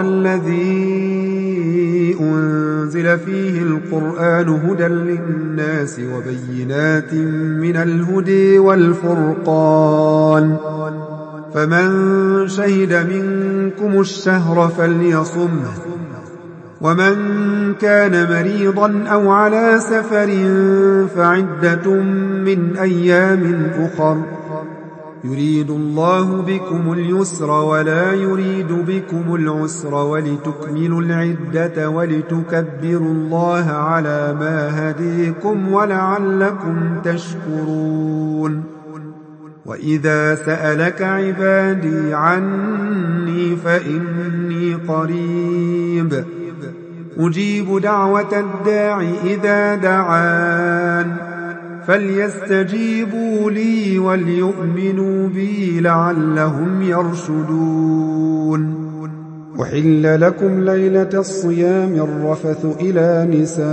الذي أنزل فيه القرآن هدى للناس وبينات من الهدى والفرقان، فمن شهد منكم الشهر فليصمه، ومن كان مريضا أو على سفر فعدة من أيام أخر، يريد الله بكم اليسر ولا يريد بكم العسر ولتكملوا العدة ولتكبروا الله على ما هديكم ولعلكم تشكرون. وإذا سألك عبادي عني فإني قريب أجيب دعوة الداع إذا دعان، فليستجيبوا لي وليؤمنوا بي لعلهم يرشدون. أحل لكم ليلة الصيام الرفث إلى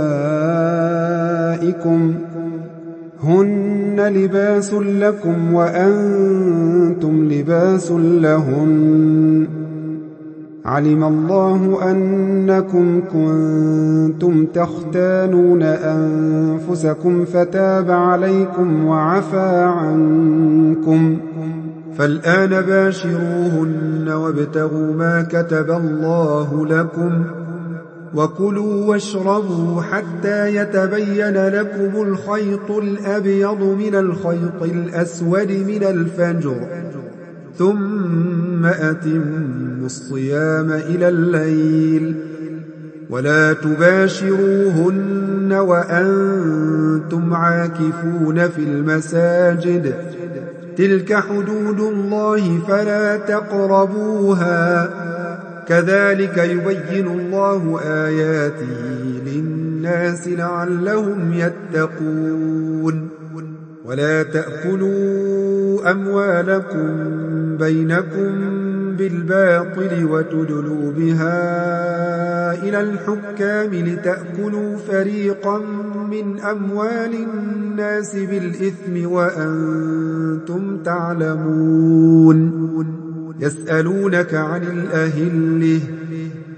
نسائكم هن لباس لكم وأنتم لباس لهن، علم الله أنكم كنتم تختانون أنفسكم فتاب عليكم وعفى عنكم، فالآن باشروهن وابتغوا ما كتب الله لكم، وكلوا واشربوا حتى يتبين لكم الخيط الأبيض من الخيط الأسود من الفجر، ثم أتموا الصيام إلى الليل، ولا تباشروهن وأنتم عاكفون في المساجد، تلك حدود الله فلا تقربوها، كذلك يبين الله آياته للناس لعلهم يتقون. ولا تأكلوا أموالكم بينكم بالباطل وتدلوا بها إلى الحكام لتأكلوا فريقا من أموال الناس بالإثم وأنتم تعلمون. يسألونك عن الأهلة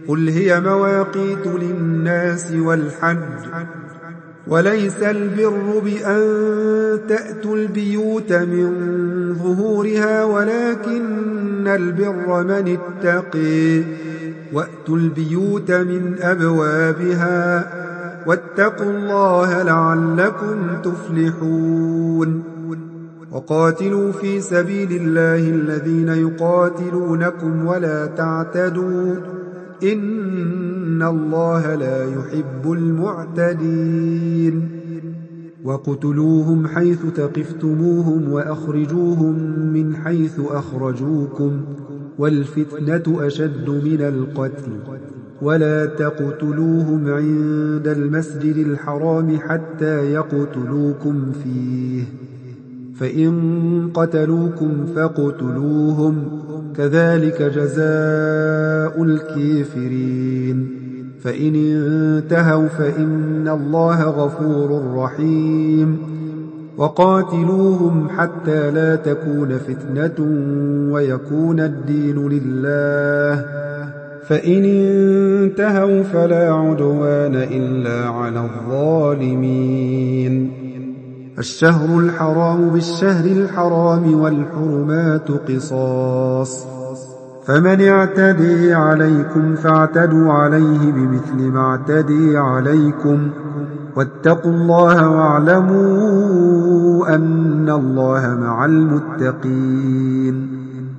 قل هي مواقيت للناس والحج وليس البر بأن تأتوا البيوت من ظهورها ولكن البر من اتقي وأتوا البيوت من أبوابها واتقوا الله لعلكم تفلحون وقاتلوا في سبيل الله الذين يقاتلونكم ولا تعتدوا إن الله لا يحب المعتدين وقتلوهم حيث ثقفتموهم وأخرجوهم من حيث أخرجوكم والفتنة أشد من القتل ولا تقتلوهم عند المسجد الحرام حتى يقتلوكم فيه فإن قتلوكم فاقتلوهم كذلك جزاء الكافرين فإن انتهوا فإن الله غفور رحيم وقاتلوهم حتى لا تكون فتنة ويكون الدين لله فإن انتهوا فلا عدوان إلا على الظالمين الشهر الحرام بالشهر الحرام والحرمات قصاص فمن اعتدي عليكم فاعتدوا عليه بمثل ما اعتدي عليكم واتقوا الله واعلموا أن الله مع المتقين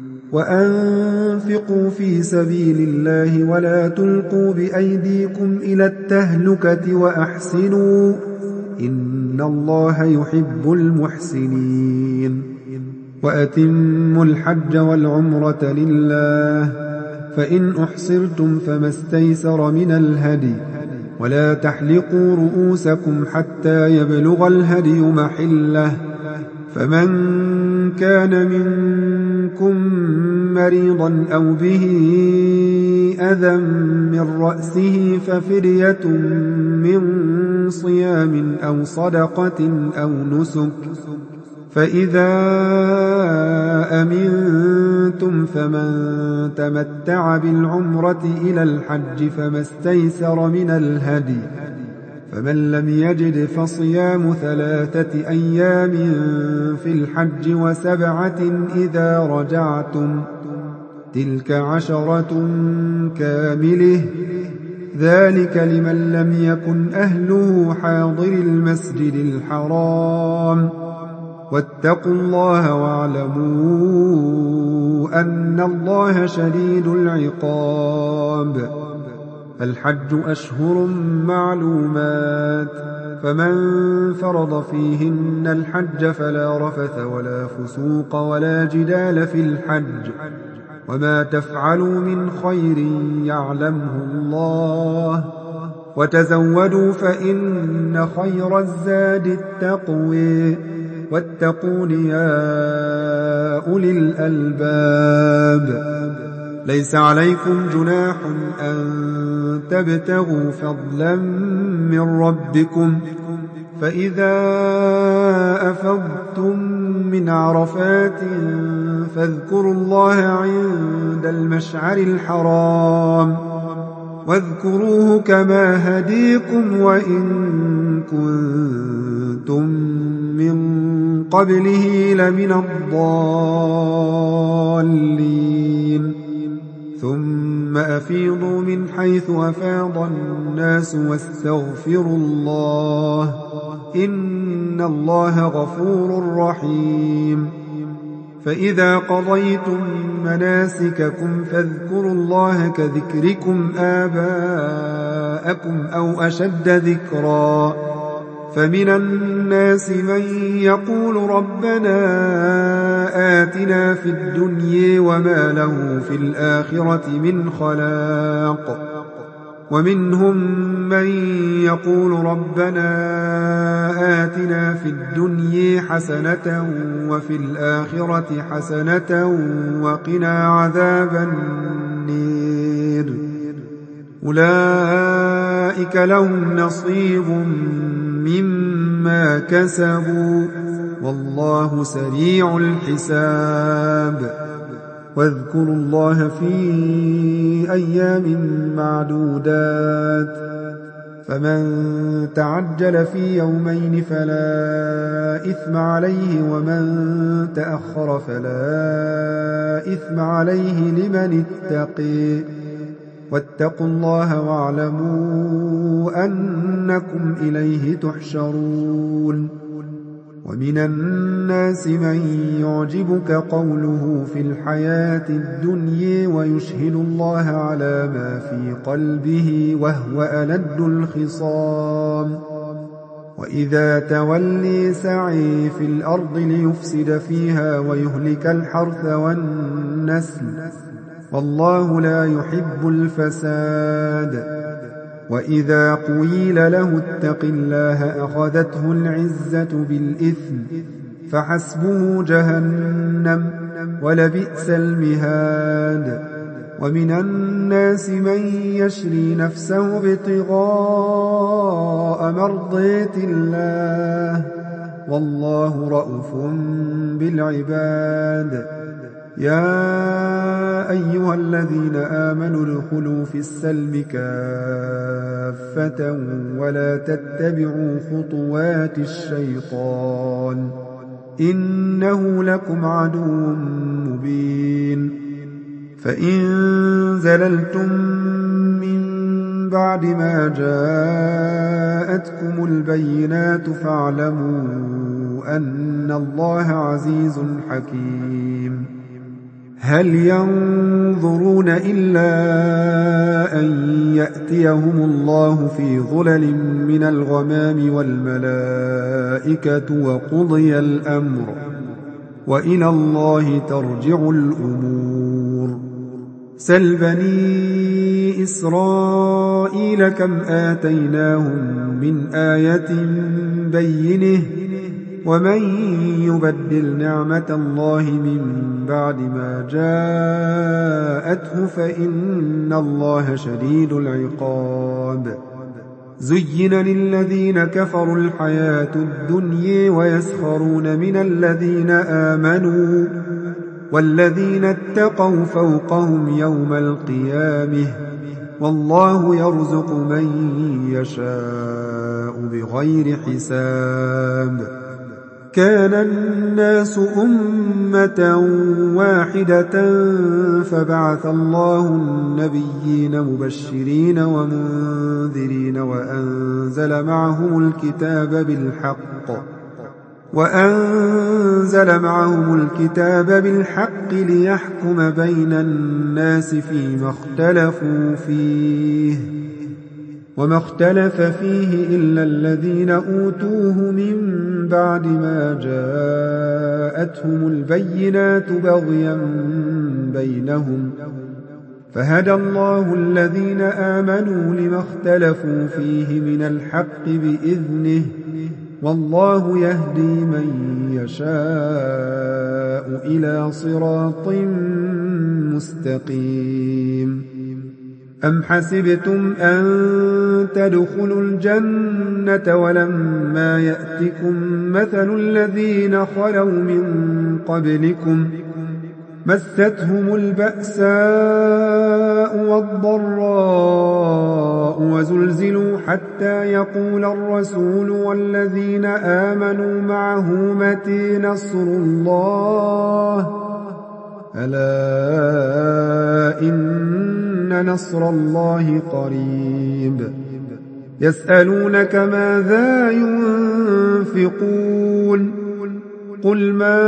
وأنفقوا في سبيل الله ولا تلقوا بأيديكم إلى التهلكة وأحسنوا إن الله يحب المحسنين وأتموا الحج والعمرة لله فإن أحصرتم فما استيسر من الهدي ولا تحلقوا رؤوسكم حتى يبلغ الهدي محله فمن كان منكم مريضا أو به أذى من رأسه ففدية من صيام أو صدقة أو نسك فإذا أمنتم فمن تمتع بالعمرة إلى الحج فما استيسر من الهدي فمن لم يجد فصيام ثلاثة أيام في الحج وسبعة إذا رجعتم تلك عشرة كاملة ذلك لمن لم يكن أهله حاضر المسجد الحرام واتقوا الله واعلموا أن الله شديد العقاب الحج أشهر معلومات فمن فرض فيهن الحج فلا رفث ولا فسوق ولا جدال في الحج وما تفعلوا من خير يعلمه الله وتزودوا فإن خير الزاد التقوى واتقون يا أولي الألباب ليس عليكم جناح أن تبتغوا فضلا من ربكم فإذا أفضتم من عرفات فاذكروا الله عند المشعر الحرام واذكروه كما هديكم وإن كنتم من قبله لمن الضالين ثم أفيضوا من حيث أفاض الناس واستغفروا الله إن الله غفور رحيم فإذا قضيتم مناسككم فاذكروا الله كذكركم آباءكم أو أشد ذكرا فمن الناس من يقول ربنا آتنا في الدنيا وما له في الآخرة من خلاق ومنهم من يقول ربنا آتنا في الدنيا حسنة وفي الآخرة حسنة وقنا عذاب النير أولئك لهم نصيب مما كسبوا والله سريع الحساب واذكروا الله في أيام معدودات فمن تعجل في يومين فلا إثم عليه ومن تأخر فلا إثم عليه لمن اتقي واتقوا الله واعلموا أنكم إليه تحشرون ومن الناس من يعجبك قوله في الحياة الدنيا ويشهد الله على ما في قلبه وهو ألد الخصام وإذا تولي سعي في الأرض ليفسد فيها ويهلك الحرث والنسل والله لا يحب الفساد وإذا قيل له اتق الله أخذته العزة بالإثم فحسبه جهنم ولبئس المهاد ومن الناس من يشري نفسه ابتغاء مرضات الله والله رءوف بالعباد يا أيها الذين آمنوا ادخلوا في السلم كافة ولا تتبعوا خطوات الشيطان إنه لكم عدو مبين فإن زللتم من بعد ما جاءتكم البينات فاعلموا أن الله عزيز حكيم هل ينظرون إلا أن يأتيهم الله في ظلل من الغمام والملائكة وقضي الأمر وإلى الله ترجع الأمور سل بني إسرائيل كم آتيناهم من آية بينه ومن يبدل نعمة الله من بعد ما جاءته فإن الله شديد العقاب زين للذين كفروا الحياة الدنيا ويسخرون من الذين آمنوا والذين اتقوا فوقهم يوم القيامة والله يرزق من يشاء بغير حساب كان الناس أمة واحدة فبعث الله النبيين مبشرين ومنذرين وأنزل معهم الكتاب بالحق وأنزل معهم الكتاب بالحق ليحكم بين الناس فيما اختلفوا فيه وما اختلف فيه إلا الذين أوتوه من بعد ما جاءتهم البينات بغيا بينهم فهدى الله الذين آمنوا لما اختلفوا فيه من الحق بإذنه والله يهدي من يشاء إلى صراط مستقيم أم حسبتم أن تدخلوا الجنة ولما يأتكم مثل الذين خلوا من قبلكم مستهم البأساء والضراء وزلزلوا حتى يقول الرسول والذين آمنوا معه متى نصر الله ألا إن نصر الله قريب يسألونك ماذا ينفقون قل ما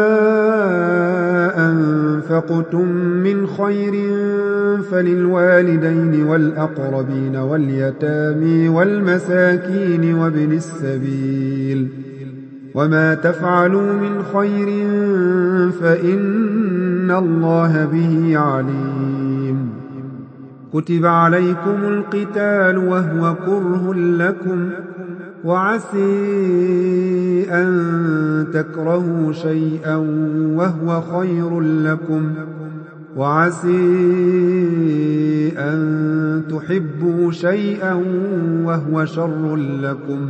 أنفقتم من خير فللوالدين والأقربين واليتامى والمساكين وابن السبيل وما تفعلوا من خير فإن الله به عليم كتب عليكم القتال وهو كره لكم وعسى أن تكرهوا شيئا وهو خير لكم وعسى أن تحبوا شيئا وهو شر لكم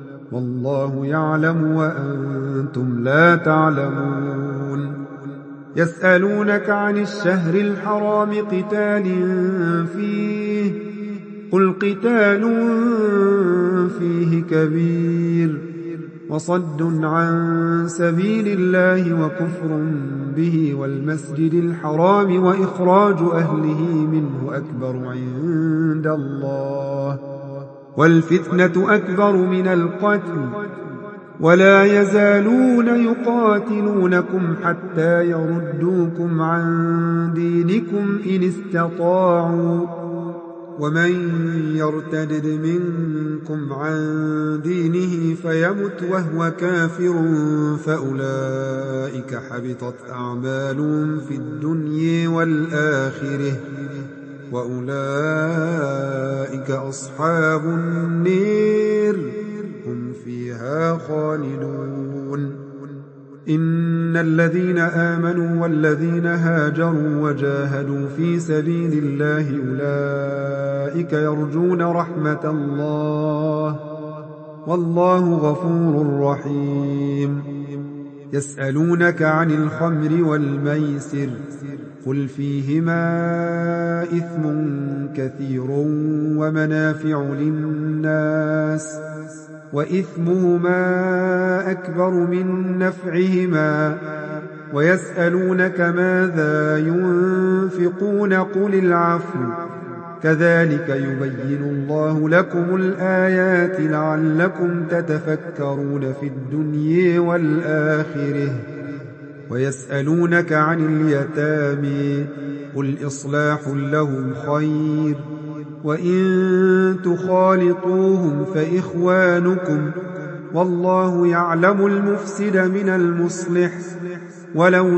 والله يعلم وأنتم لا تعلمون يسألونك عن الشهر الحرام قتال فيه قل قتال فيه كبير وصد عن سبيل الله وكفر به والمسجد الحرام وإخراج أهله منه أكبر عند الله والفتنة أكبر من القتل ولا يزالون يقاتلونكم حتى يردوكم عن دينكم إن استطاعوا ومن يرتدد منكم عن دينه فيمت وهو كافر فأولئك حبطت أعمالهم في الدنيا والآخرة وأولئك أصحاب النير هم فيها خالدون إن الذين آمنوا والذين هاجروا وجاهدوا في سبيل الله أولئك يرجون رحمة الله والله غفور رحيم يسألونك عن الخمر والميسر قل فيهما إثم كثير ومنافع للناس وإثمهما أكبر من نفعهما ويسألونك ماذا ينفقون قل العفو كذلك يبين الله لكم الآيات لعلكم تتفكرون في الدنيا والآخرة ويسألونك عن اليتامى قل إصلاح لهم خير وإن تخالطوهم فإخوانكم والله يعلم المفسد من المصلح ولو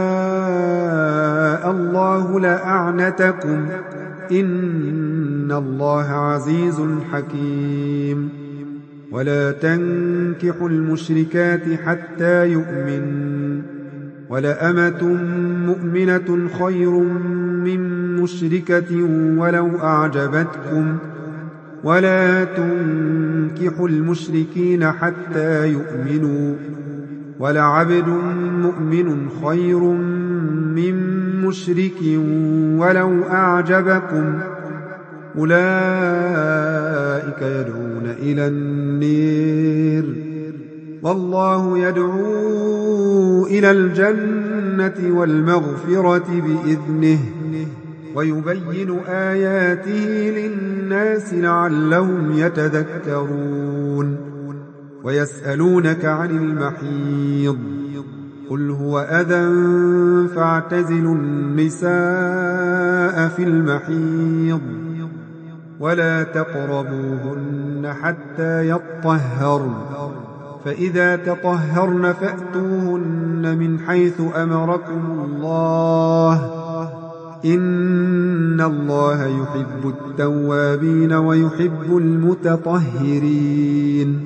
شاء الله لأعنتكم إن الله عزيز حكيم ولا تنكحوا المشركات حتى يؤمنوا ولأمة مؤمنة خير من مشركة ولو أعجبتكم ولا تنكحوا المشركين حتى يؤمنوا ولعبد مؤمن خير من مشرك ولو أعجبكم أولئك يدعون إلى النير والله يدعو إلى الجنة والمغفرة بإذنه ويبين آياته للناس لعلهم يتذكرون ويسألونك عن المحيض قل هو أذى فاعتزلوا النساء في المحيض ولا تقربوهن حتى يطهرن فإذا تطهرن فأتوهن من حيث أمركم الله إن الله يحب التوابين ويحب المتطهرين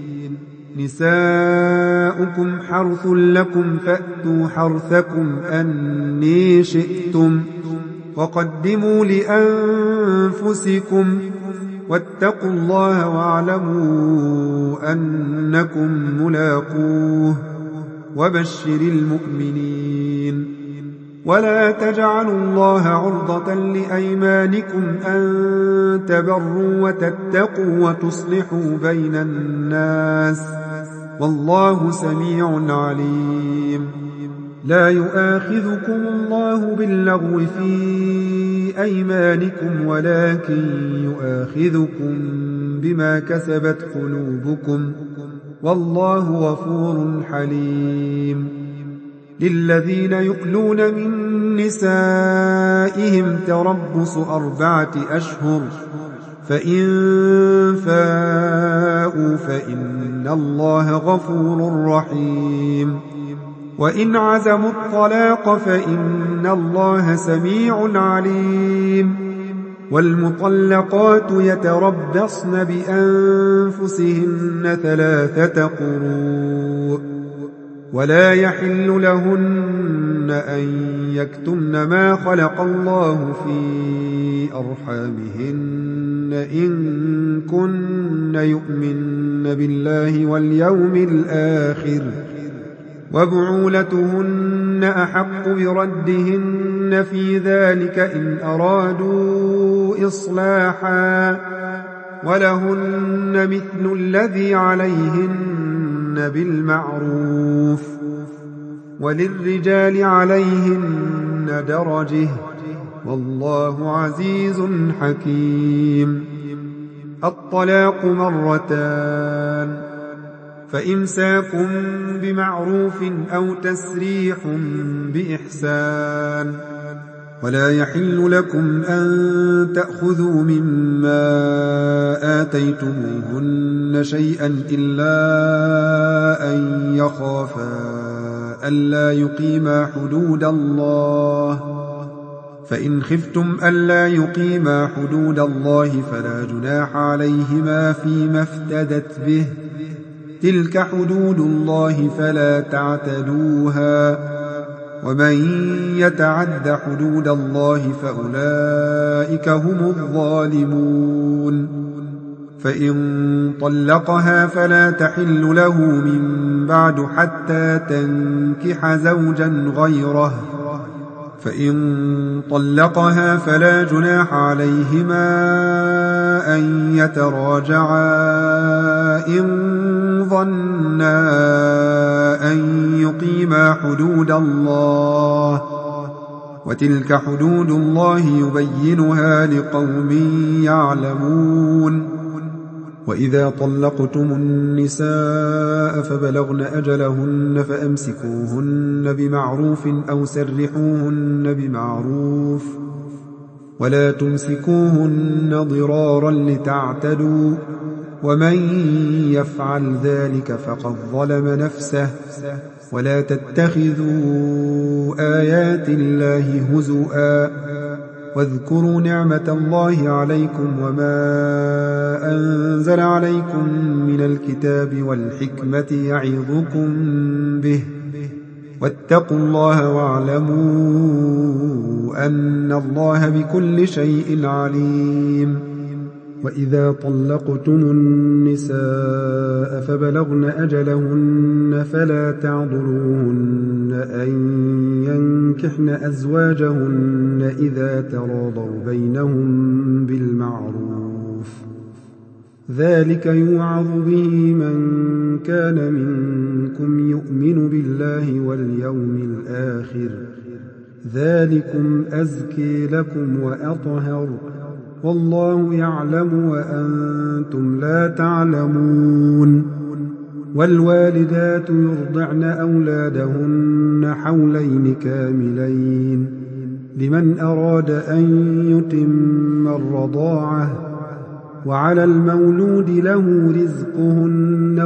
نساؤكم حرث لكم فأتوا حرثكم أني شئتم وقدموا لأنفسكم واتقوا الله واعلموا أنكم ملاقوه وبشر المؤمنين ولا تجعلوا الله عرضة لأيمانكم أن تبروا وتتقوا وتصلحوا بين الناس والله سميع عليم لا يؤاخذكم الله باللغو في أيمانكم ولكن يؤاخذكم بما كسبت قلوبكم والله غفور حليم للذين يؤلون من نسائهم تربص أربعة أشهر فإن فاءوا فإن الله غفور رحيم وإن عزموا الطلاق فإن الله سميع عليم والمطلقات يتربصن بأنفسهن ثلاثة قروء ولا يحل لهن أن يكتمن ما خلق الله في أرحامهن إن كن يؤمن بالله واليوم الآخر وبعولتهن أحق بردهن في ذلك إن أرادوا إصلاحا ولهن مثل الذي عليهن بالمعروف وللرجال عليهن درجة والله عزيز حكيم. الطلاق مرتان فإمساك بمعروف أو تسريح بإحسان ولا يحل لكم أن تأخذوا مما آتيتموهن شيئا إلا أن يخافا ألا يقيما حدود الله فإن خفتم ألا يقيما حدود الله فلا جناح عليهما فيما افتدت به تلك حدود الله فلا تعتدوها ومن يتعد حدود الله فأولئك هم الظالمون. فإن طلقها فلا تحل له من بعد حتى تنكح زوجا غيره فإن طلقها فلا جناح عليهما أن يتراجعا إن ظنا أن يقيما حدود الله وتلك حدود الله يبينها لقوم يعلمون. وإذا طلقتم النساء فبلغن أجلهن فأمسكوهن بمعروف أو سرحوهن بمعروف ولا تمسكوهن ضرارا لتعتدوا ومن يفعل ذلك فقد ظلم نفسه ولا تتخذوا آيات الله هزؤا واذكروا نعمة الله عليكم وما أنزل عليكم من الكتاب والحكمة يعظكم به واتقوا الله واعلموا أن الله بكل شيء عليم. وإذا طلقتم النساء فبلغن أجلهن فلا تعضلوهن أن ينكحن أزواجهن إذا تراضوا بينهم بالمعروف ذلك يوعظ به من كان منكم يؤمن بالله واليوم الآخر ذلكم أزكي لكم وأطهر والله يعلم وأنتم لا تعلمون. والوالدات يرضعن أولادهن حولين كاملين لمن أراد أن يتم الرضاعة وعلى المولود له رزقهن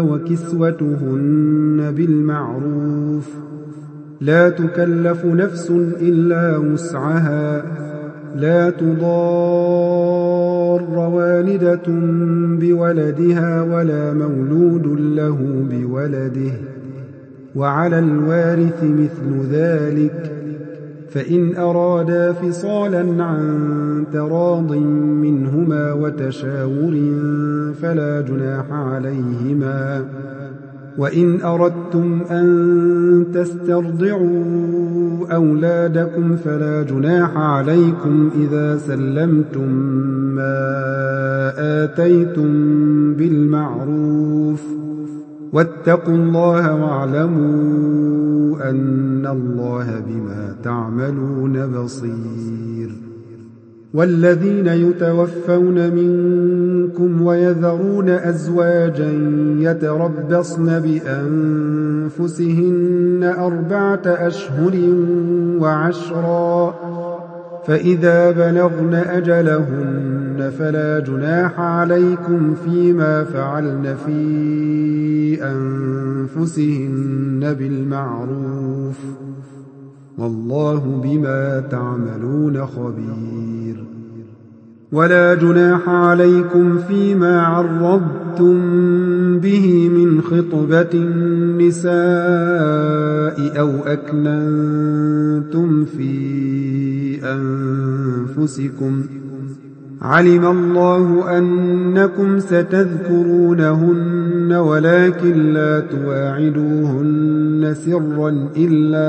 وكسوتهن بالمعروف لا تكلف نفس إلا وسعها لا تضار والدة بولدها ولا مولود له بولده وعلى الوارث مثل ذلك فإن أرادا فصالا عن تراض منهما وتشاور فلا جناح عليهما. وإن أردتم أن تسترضعوا أولادكم فلا جناح عليكم إذا سلمتم ما آتيتم بالمعروف واتقوا الله واعلموا أن الله بما تعملون بصير. والذين يتوفون منكم ويذرون أزواجا يتربصن بأنفسهن أربعة أشهر وعشرا فإذا بلغن أجلهن فلا جناح عليكم فيما فعلن في أنفسهن بالمعروف والله بما تعملون خبير. ولا جناح عليكم فيما عرضتم به من خطبة النساء أو أكننتم في أنفسكم علم الله أنكم ستذكرونهن ولكن لا تواعدوهن سرا إلا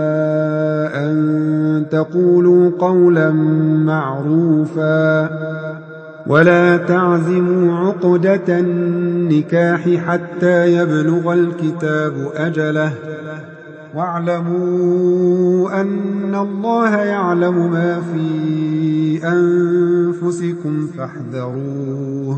أن تقولوا قولا معروفا ولا تعزموا عقدة النكاح حتى يبلغ الكتاب أجله واعلموا أن الله يعلم ما في أنفسكم فاحذروه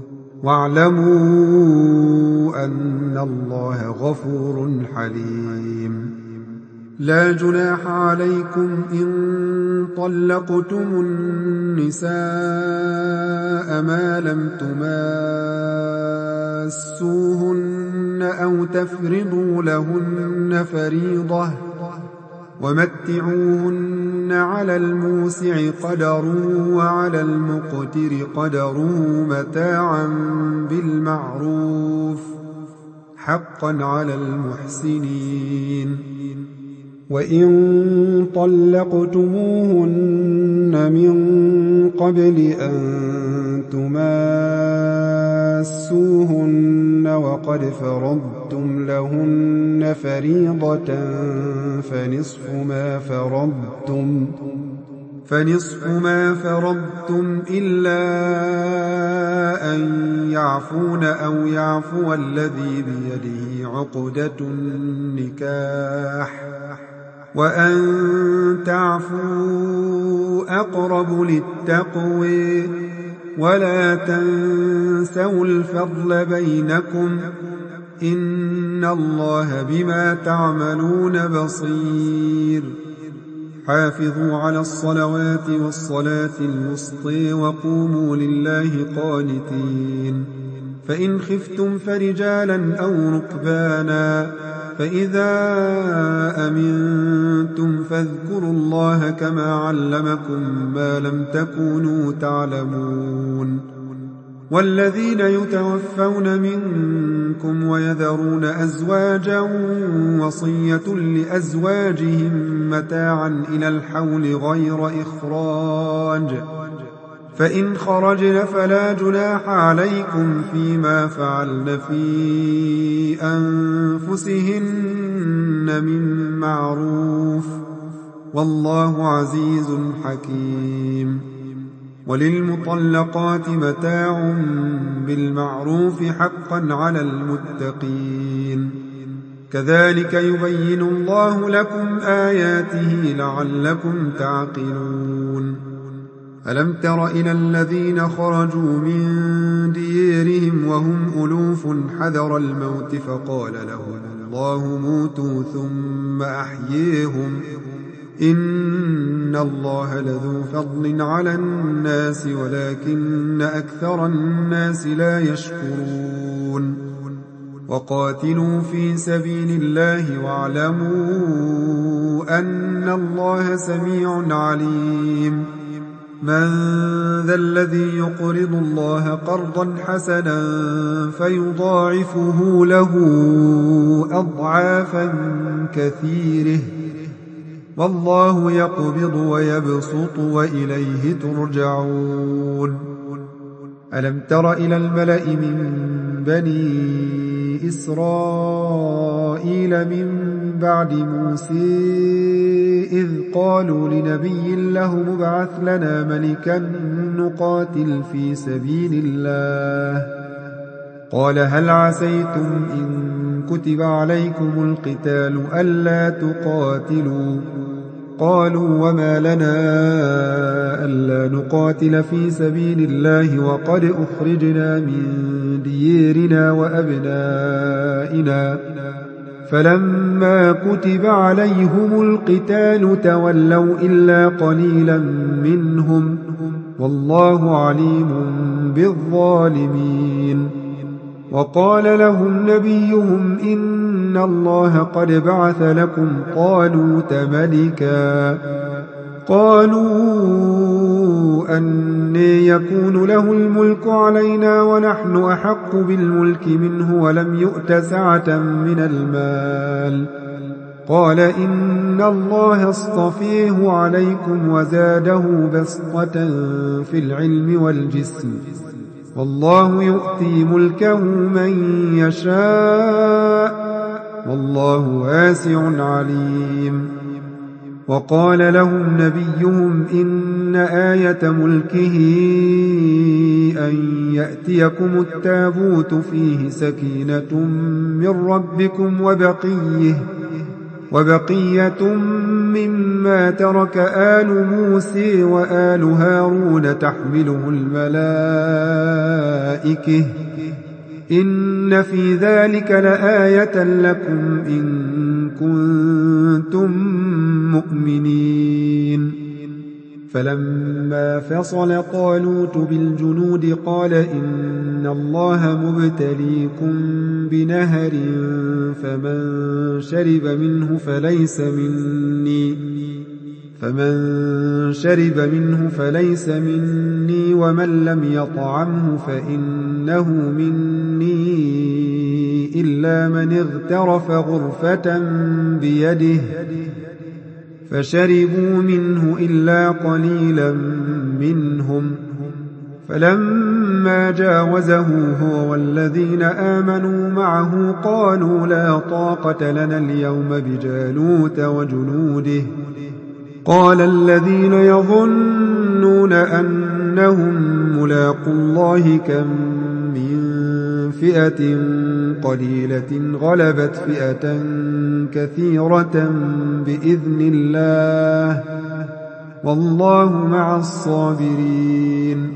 واعلموا أن الله غفور حليم لا جناح عليكم إن طلقتم النساء ما لم تماسوهن أو تفرضوا لهن فريضة ومتعوهن على الموسع قدره وعلى المقتر قدره متاعا بالمعروف حقا على المحسنين وإن طلقتموهن من قبل أن تماسوهن وقد فرضتم لهن فريضة فنصف ما فرضتم فنصف ما فرضتم إلا أن يعفون أو يعفو الذي بيده عقدة النكاح وأن تعفوا أقرب للتقوى ولا تنسوا الفضل بينكم إن الله بما تعملون بصير حافظوا على الصلوات والصلاة الوسطى وقوموا لله قانتين فإن خفتم فرجالا أو ركبانا فإذا أمنتم فاذكروا الله كما علمكم ما لم تكونوا تعلمون والذين يتوفون منكم ويذرون أزواجا وصية لأزواجهم متاعا إلى الحول غير إخراج فإن خرجن فلا جناح عليكم فيما فعلن في أنفسهن من معروف والله عزيز حكيم وللمطلقات متاع بالمعروف حقا على المتقين كذلك يبين الله لكم آياته لعلكم تعقلون ألم تر إلى الذين خرجوا من ديارهم وهم ألوف حذر الموت فقال لهم الله موتوا ثم أحييهم إن الله لذو فضل على الناس ولكن أكثر الناس لا يشكرون وقاتلوا في سبيل الله واعلموا أن الله سميع عليم من ذا الذي يقرض الله قرضا حسنا فيضاعفه له أضعافا كثيره والله يقبض ويبسط وإليه ترجعون ألم تر إلى الملأ من بني إسرائيل من بعد موسى إذ قالوا لنبي له مبعث لنا ملكا نقاتل في سبيل الله قال هل عسيتم إن كتب عليكم القتال ألا تقاتلوا قالوا وما لنا ألا نقاتل في سبيل الله وقد أخرجنا من ديارنا وأبنائنا فلما كتب عليهم القتال تولوا إلا قليلا منهم والله عليم بالظالمين وقال لهم نبيهم إن الله قد بعث لكم طالوت ملكا قالوا أنى يكون له الملك علينا ونحن أحق بالملك منه ولم يؤت سعة من المال قال إن الله اصطفيه عليكم وزاده بسطة في العلم والجسم والله يؤتي ملكه من يشاء والله واسع عليم. وقال لهم نبيهم إن آية ملكه أن يأتيكم التابوت فيه سكينة من ربكم وبقية, وبقية مما ترك آل موسى وآل هارون تحمله الملائكة إن في ذلك لآية لكم إن كنتم مؤمنين. فلما فصل طالوت بالجنود قال إن الله مبتليكم بنهر فمن شرب منه فليس مني فمن شرب منه فليس مني ومن لم يطعمه فإنه مني إلا من اغترف غرفة بيده فشربوا منه إلا قليلا منهم. فلما جاوزه هو والذين آمنوا معه قالوا لا طاقة لنا اليوم بجالوت وجنوده. قال الذين يظنون أنهم ملاقو الله كم من فئة قليلة غلبت فئة كثيرة بإذن الله والله مع الصابرين.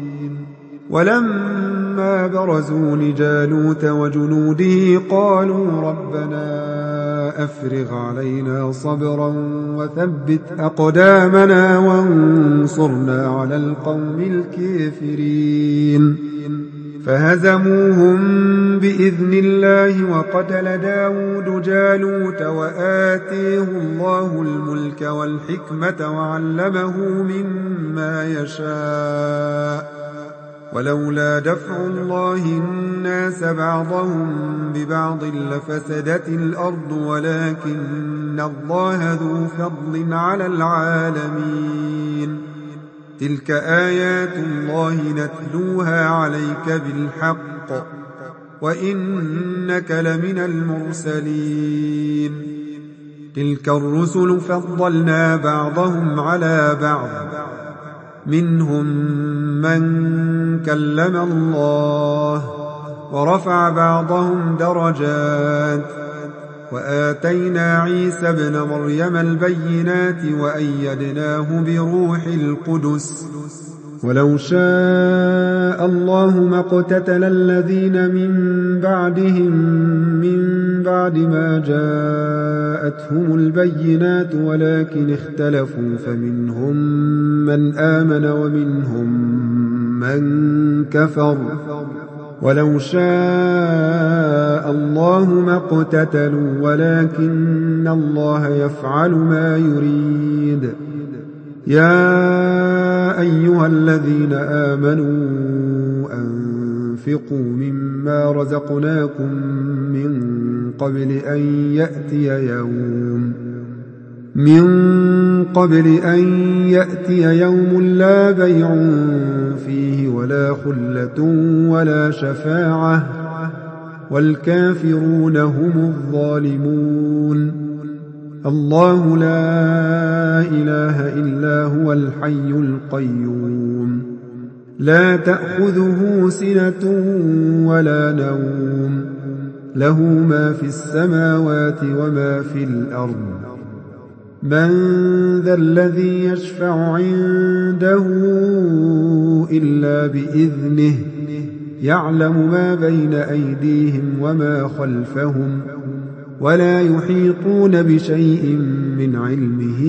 ولما برزوا لجالوت وجنوده قالوا ربنا أفرغ علينا صبرا وثبت أقدامنا وانصرنا على القوم الكافرين. فهزموهم بإذن الله وقتل داود جالوت وآتيه الله الملك والحكمة وعلمه مما يشاء ولولا دفع الله الناس بعضهم ببعض لفسدت الأرض ولكن الله ذو فضل على العالمين. تلك آيات الله نتلوها عليك بالحق وإنك لمن المرسلين. تلك الرسل فضلنا بعضهم على بعض منهم من كلم الله ورفع بعضهم درجات وآتينا عيسى ابن مريم البينات وأيدناه بروح القدس. ولو شاء الله ما اقتتل الذين من بعدهم من بعد ما جاءتهم البينات ولكن اختلفوا فمنهم من آمن ومنهم من كفر. ولو شاء الله ما اقتتلوا ولكن الله يفعل ما يريد. يا أيها الذين آمنوا أنفقوا مما رزقناكم من قبل أن يأتي يوم من قبل أن يأتي يوم لا بيع فيه ولا خلة ولا شفاعة والكافرون هم الظالمون. الله لا إله إلا هو الحي القيوم لا تأخذه سنة ولا نوم له ما في السماوات وما في الأرض. من ذا الذي يشفع عنده إلا بإذنه يعلم ما بين أيديهم وما خلفهم ولا يحيطون بشيء من علمه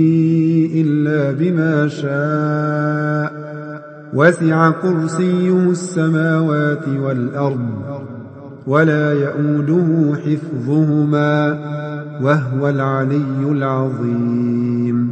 إلا بما شاء وسع كرسيه السماوات والأرض ولا يؤوده حفظهما وهو العلي العظيم.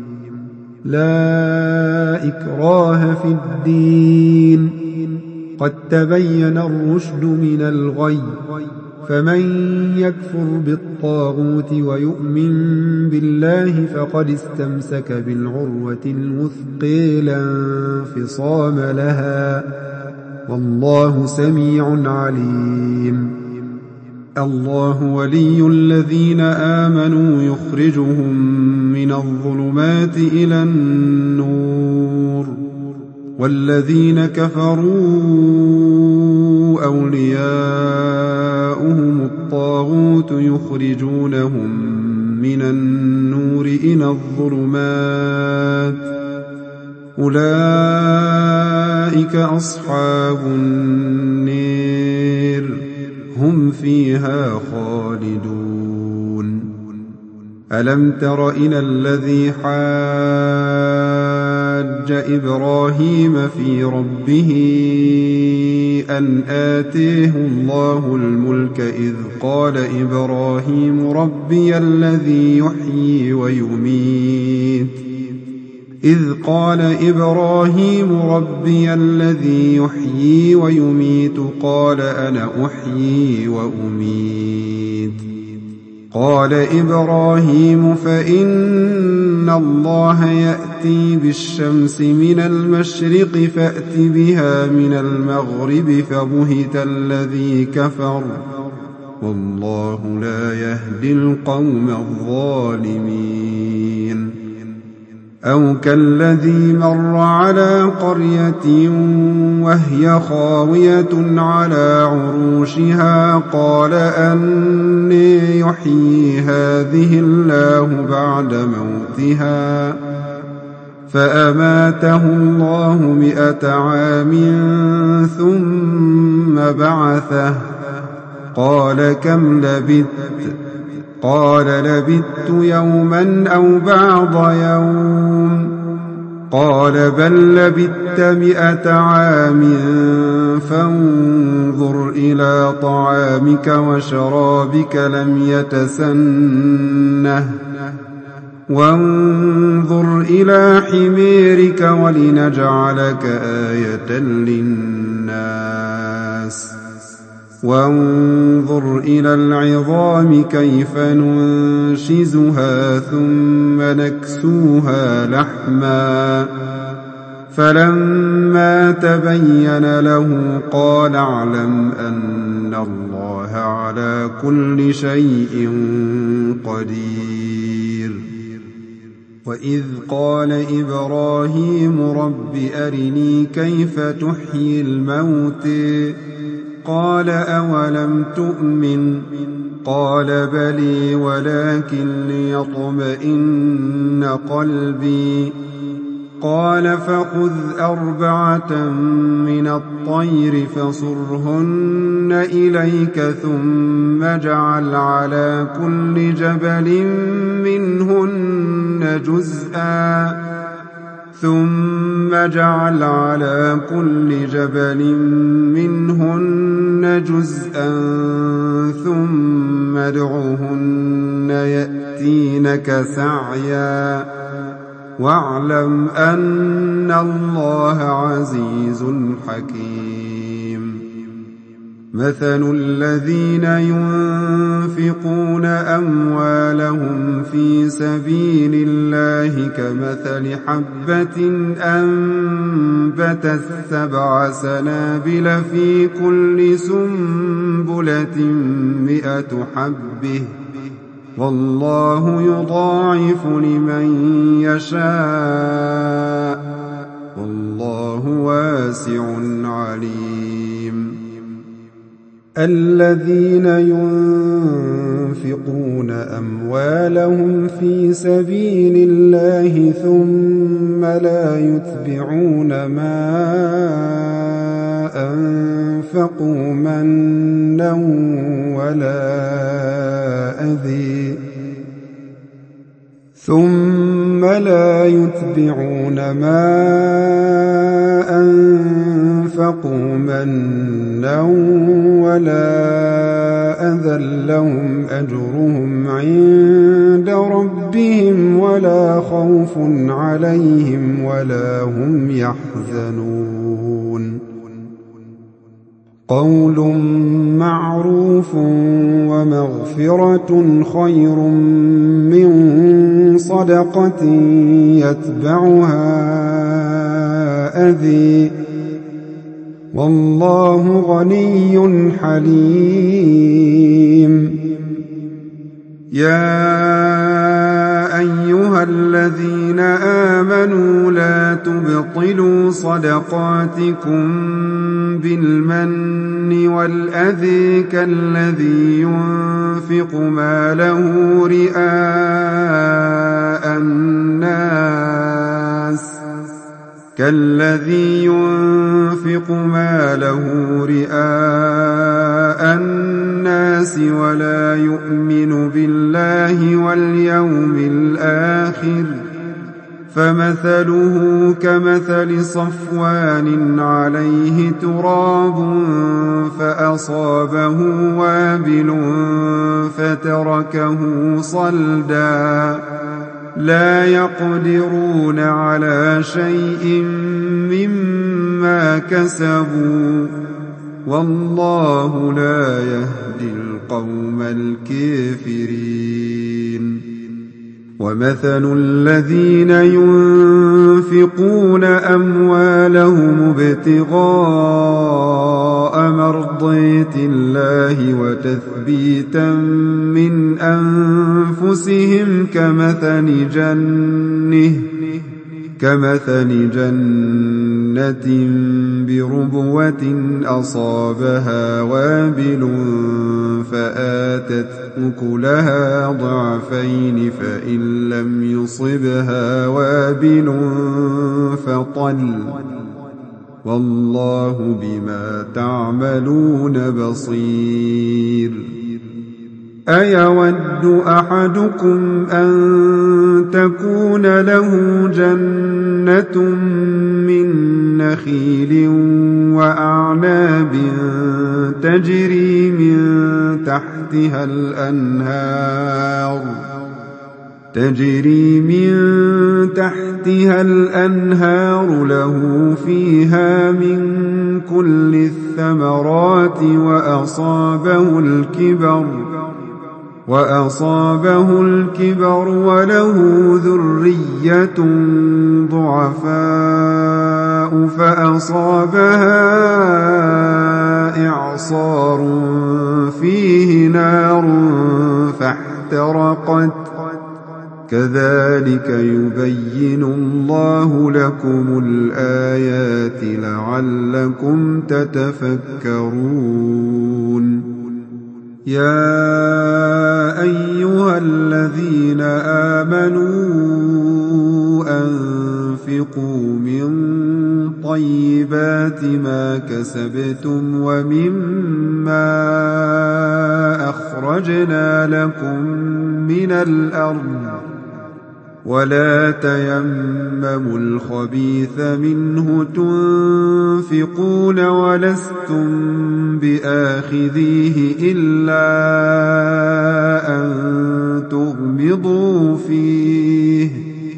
لا إكراه في الدين قد تبين الرشد من الغي فمن يكفر بالطاغوت ويؤمن بالله فقد استمسك بالعروة الوثقى لا انفصام لها والله سميع عليم. الله ولي الذين آمنوا يخرجهم من الظلمات إلى النور والذين كفروا أولياؤهم الطاغوت يخرجونهم من النور إلى الظلمات أولئك أصحاب النار هم فيها خالدون. ألم تر إلى الذي حاج إبراهيم في ربه أن آتيه الله الملك إذ قال إبراهيم ربي الذي يحيي ويميت إذ قال إبراهيم ربي الذي يحيي ويميت قال أنا أحيي وأميت قال إبراهيم فإن الله يأتي بالشمس من المشرق فأت بها من المغرب فبهت الذي كفر والله لا يهدي القوم الظالمين. أو كالذي مر على قرية وهي خاوية على عروشها قال أني يحيي هذه الله بعد موتها فأماته الله مئة عام ثم بعثه قال كم لبثت قال لبثت يوما أو بعض يوم قال بل لبثت مئة عام فانظر إلى طعامك وشرابك لم يتسنه وانظر إلى حميرك ولنجعلك آية للناس وانظر إلى العظام كيف ننشزها ثم نكسوها لحما فلما تبين له قال اعلم أن الله على كل شيء قدير. وإذ قال إبراهيم رب أرني كيف تحيي الموتى قال أولم تؤمن قال بلي ولكن ليطمئن قلبي قال فخذ أربعة من الطير فصرهن إليك ثم اجعل على كل جبل منهن جزءا ثم اجعل على كل جبل منهن جزءا ثم ادعهن يأتينك سعيا واعلم أن الله عزيز حكيم. مثل الذين ينفقون أموالهم في سبيل الله كمثل حبة أنبتت سبع سنابل في كل سنبلة مئة حبة والله يضاعف لمن يشاء والله واسع عليم. الذين ينفقون أموالهم في سبيل الله ثم لا يتبعون ما أنفقوا منا ولا أذى ثم لا يتبعون ما أنفقوا منا ولا أذى لهم أجرهم عند ربهم ولا خوف عليهم ولا هم يحزنون. قول معروف ومغفرة خير من صدقة يتبعها أذى والله غني حليم. يا أيها الذين آمنوا لا تبطلوا صدقاتكم بالمن والأذى كالذي ينفق ماله رئاء الناس كالذي ينفق ماله رئاء الناس ولا يؤمن بالله واليوم الآخر فمثله كمثل صفوان عليه تراب فأصابه وابل فتركه صلدا لا يقدرون على شيء مما كسبوا والله لا يهدي القوم الكافرين. ومثل الذين ينفقون أموالهم ابتغاء مرضات الله وتثبيتا من أنفسهم كمثل جنة كمثل جنة بربوة أصابها وابل فآتت أكلها ضعفين فإن لم يصبها وابل فطل والله بما تعملون بصير. أيود أحدكم أن تكون له جنة من نخيل وأعناب تجري من تحتها الأنهار تجري من تحتها الأنهار له فيها من كل الثمرات وأصابه الكبر وأصابه الكبر وله ذرية ضعفاء فأصابها إعصار فيه نار فاحترقت كذلك يبين الله لكم الآيات لعلكم تتفكرون. يا أيها الذين آمنوا أنفقوا من طيبات ما كسبتم ومما أخرجنا لكم من الأرض ولا تيمموا الخبيث منه تنفقون ولستم بآخذيه إلا أن تغمضوا فيه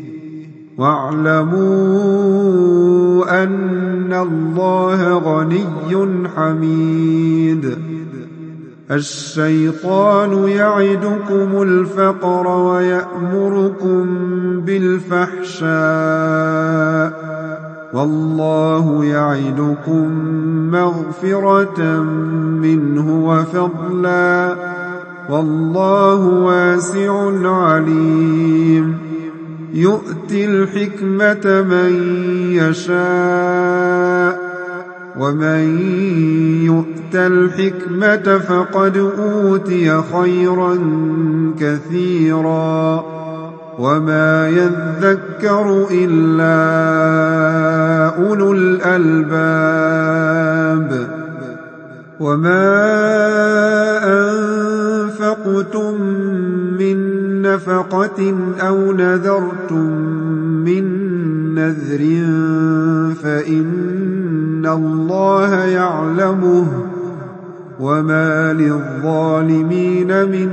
واعلموا أن الله غني حميد. الشيطان يعدكم الفقر ويأمركم بالفحشاء والله يعدكم مغفرة منه وفضلا والله واسع عليم. يؤتي الحكمة من يشاء ومن يؤت الحكمة فقد أوتي خيرا كثيرا وما يذكر إلا أولو الألباب. وما أنفقتم من نفقة أو نذرتم من نذر فإن الله يعلمه وما للظالمين من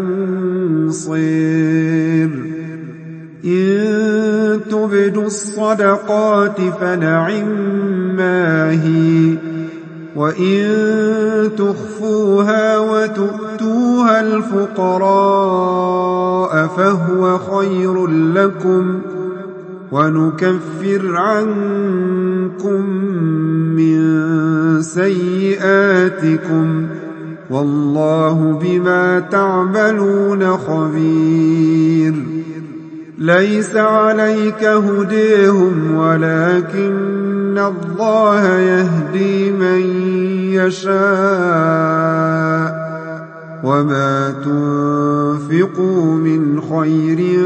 أنصير. إن تبدوا الصدقات فنعما هي وإن تخفوها وتؤتوها الفقراء فهو خير لكم ونكفر عنكم من سيئاتكم والله بما تعملون خبير. ليس عليك هديهم ولكن الله يهدي من يشاء وما تنفقوا من خير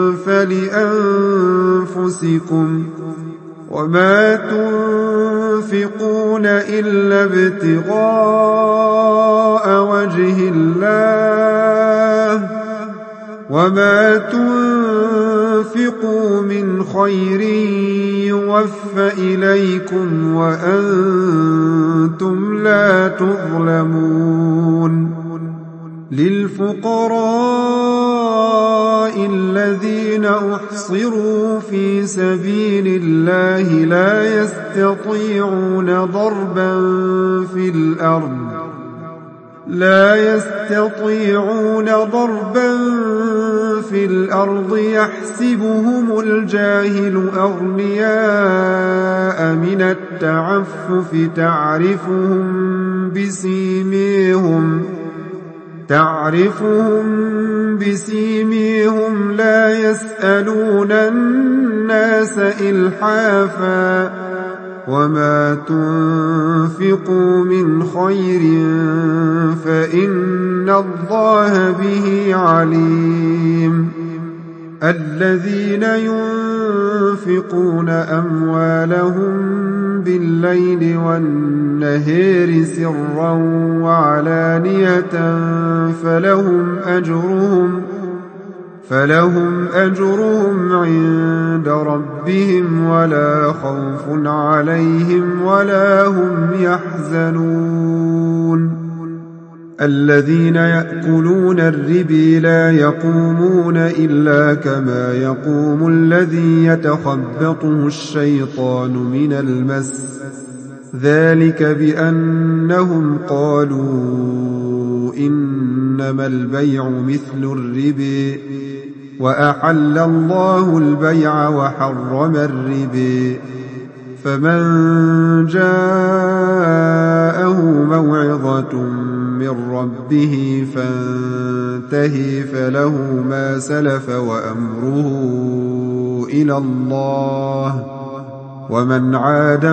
فلأنفسكم وما تنفقون إلا ابتغاء وجه الله وما تنفقوا من خير يوفى إليكم وأنتم لا تظلمون. للفقراء الذين أحصروا في سبيل الله لا يستطيعون ضربا في الأرض لا يستطيعون ضربا في الأرض يحسبهم الجاهل أغنياء من التعفف تعرفهم بسيميهم تعرفهم بسيميهم لا يسألون الناس إلحافا وما تنفقوا من خير فإن الله به عليم. الذين ينفقون أموالهم بالليل والنهار سرا وعلانية فلهم أجرهم فلهم أجرهم عند ربهم ولا خوف عليهم ولا هم يحزنون. الذين يأكلون الربا لا يقومون إلا كما يقوم الذي يتخبطه الشيطان من المس ذلك بأنهم قالوا إنما البيع مثل الربا وأحل الله البيع وحرم الربا فمن جاءه موعظة من ربه فانتهي فله ما سلف وأمره إلى الله ومن عاد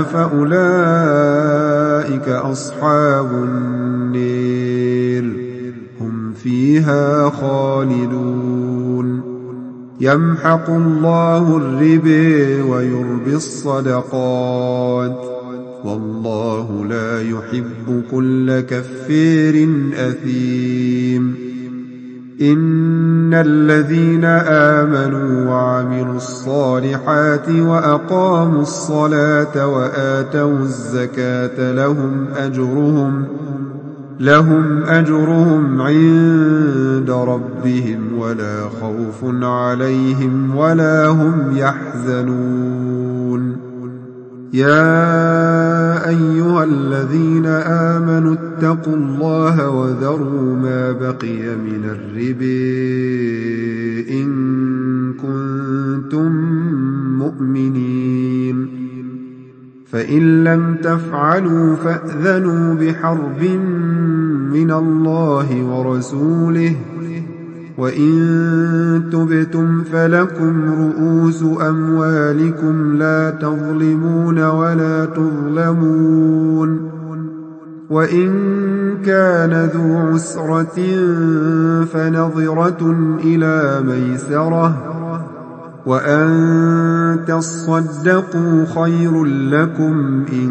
فأولئك أصحاب النير هم فيها خالدون. يمحق الله الربا ويربي الصدقات والله لا يحب كل كفار أثيم. إن الذين آمنوا وعملوا الصالحات وأقاموا الصلاة وآتوا الزكاة لهم أجرهم لهم أجرهم عند ربهم ولا خوف عليهم ولا هم يحزنون. يا أيها الذين آمنوا اتقوا الله وذروا ما بقي من الربا إن كنتم مؤمنين فإن لم تفعلوا فأذنوا بحرب من الله ورسوله وإن تبتم فلكم رؤوس أموالكم لا تظلمون ولا تظلمون. وإن كان ذو عسرة فنظرة إلى ميسرة وأن تصدقوا خير لكم إن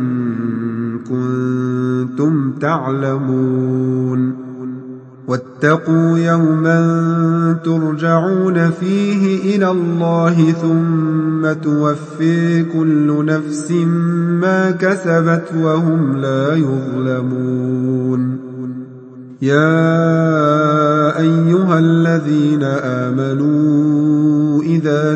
كنتم تعلمون. واتقوا يوما ترجعون فيه إلى الله ثم توفي كل نفس ما كسبت وهم لا يظلمون. يا أيها الذين آمنوا إذا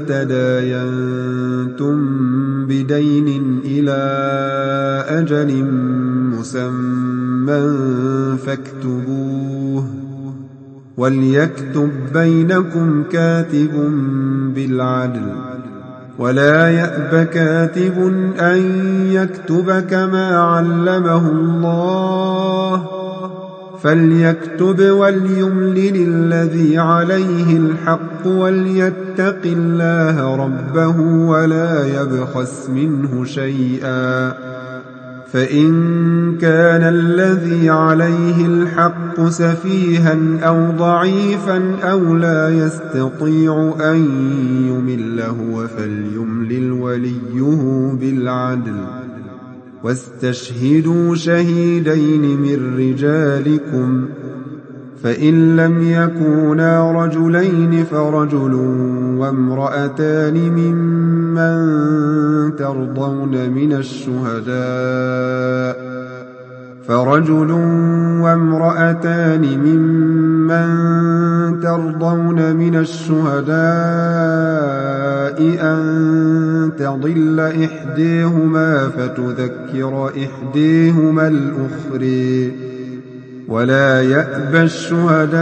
تداينتم بدين إلى أجل مسمى فاكتبوه وليكتب بينكم كاتب بالعدل ولا يأب كاتب أن يكتب كما علمه الله فليكتب وليملل الذي عليه الحق وليتق الله ربه ولا يبخس منه شيئا فإن كان الذي عليه الحق سفيها أو ضعيفا أو لا يستطيع أن يمل هو فليملل وليه بالعدل واستشهدوا شهيدين من رجالكم فإن لم يكونا رجلين فرجل وامرأتان ممن ترضون من الشهداء فرجل وامرأتان ممن ترضون من الشهداء أن تضل إحداهما فتذكر إحداهما الأخرى ولا يأبى الشهداء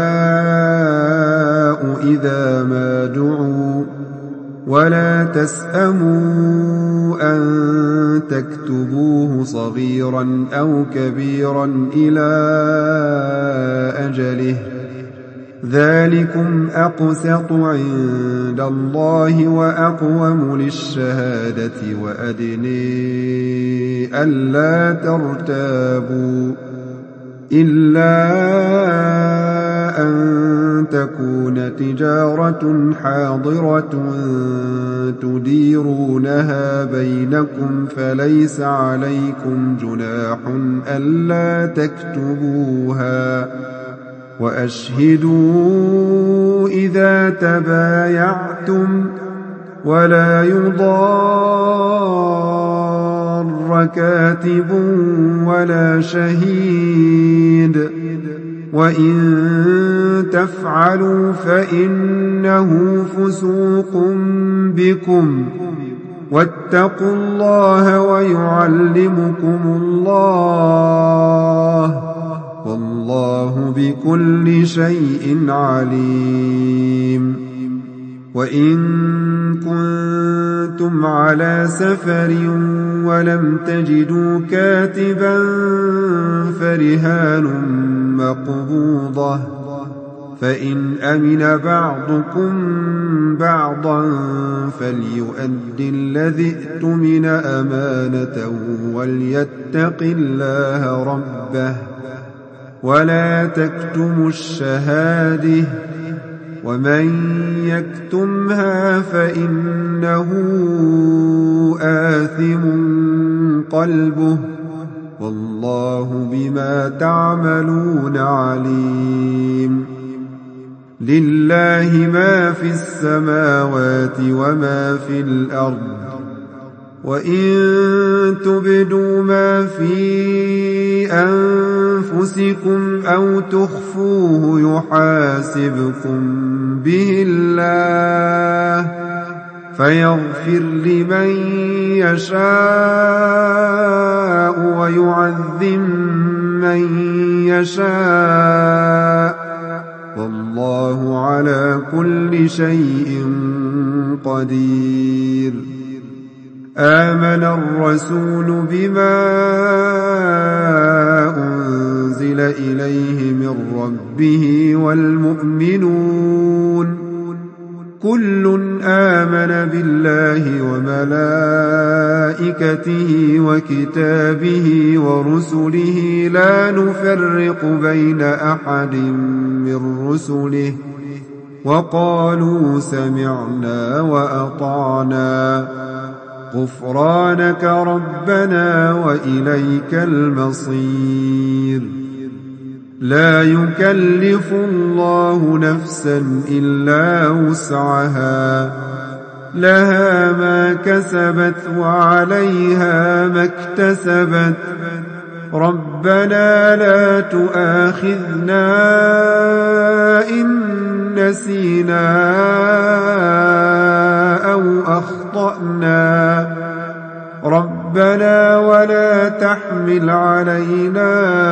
إذا ما دعوا ولا تسأموا أن تكتبوه صغيرا أو كبيرا إلى أجله ذلكم أقسط عند الله وأقوم للشهادة وأدني ألا ترتابوا إلا أن تكون تجارة حاضرة تديرونها بينكم فليس عليكم جناح ألا تكتبوها وأشهدوا إذا تبايعتم ولا يضار كاتب ولا شهيد وإن تفعلوا فإنه فسوق بكم واتقوا الله ويعلمكم الله والله بكل شيء عليم وإن كنتم على سفر ولم تجدوا كاتبا فرهان مقبوضة فإن أمن بعضكم بعضا فليؤد الذي ائتمن أمانته وليتق الله ربه ولا تكتموا الشهادة ومن يكتمها فإنه آثم قلبه والله بما تعملون عليم لله ما في السماوات وما في الأرض وإن تبدوا ما في أنفسكم أو تخفوه يحاسبكم به الله فيغفر لمن يشاء ويعذب من يشاء والله على كل شيء قدير آمن الرسول بما أنزل إليه من ربه والمؤمنون كل آمن بالله وملائكته وكتابه ورسله لا نفرق بين أحد من رسله وقالوا سمعنا وأطعنا غفرانك ربنا وإليك المصير لا يكلف الله نفسا إلا وسعها لها ما كسبت وعليها ما اكتسبت ربنا لا تؤاخذنا إن نسينا أو أخطأنا ربنا ربنا ولا تحمل علينا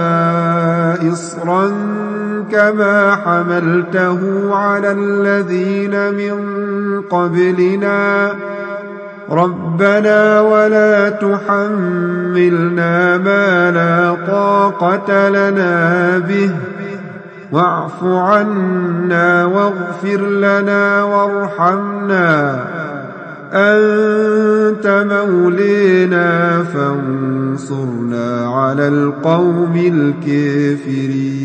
إصرا كما حملته على الذين من قبلنا ربنا ولا تحملنا ما لا طاقة لنا به واعف عنا واغفر لنا وارحمنا أنت مولينا فانصرنا على القوم الكافرين.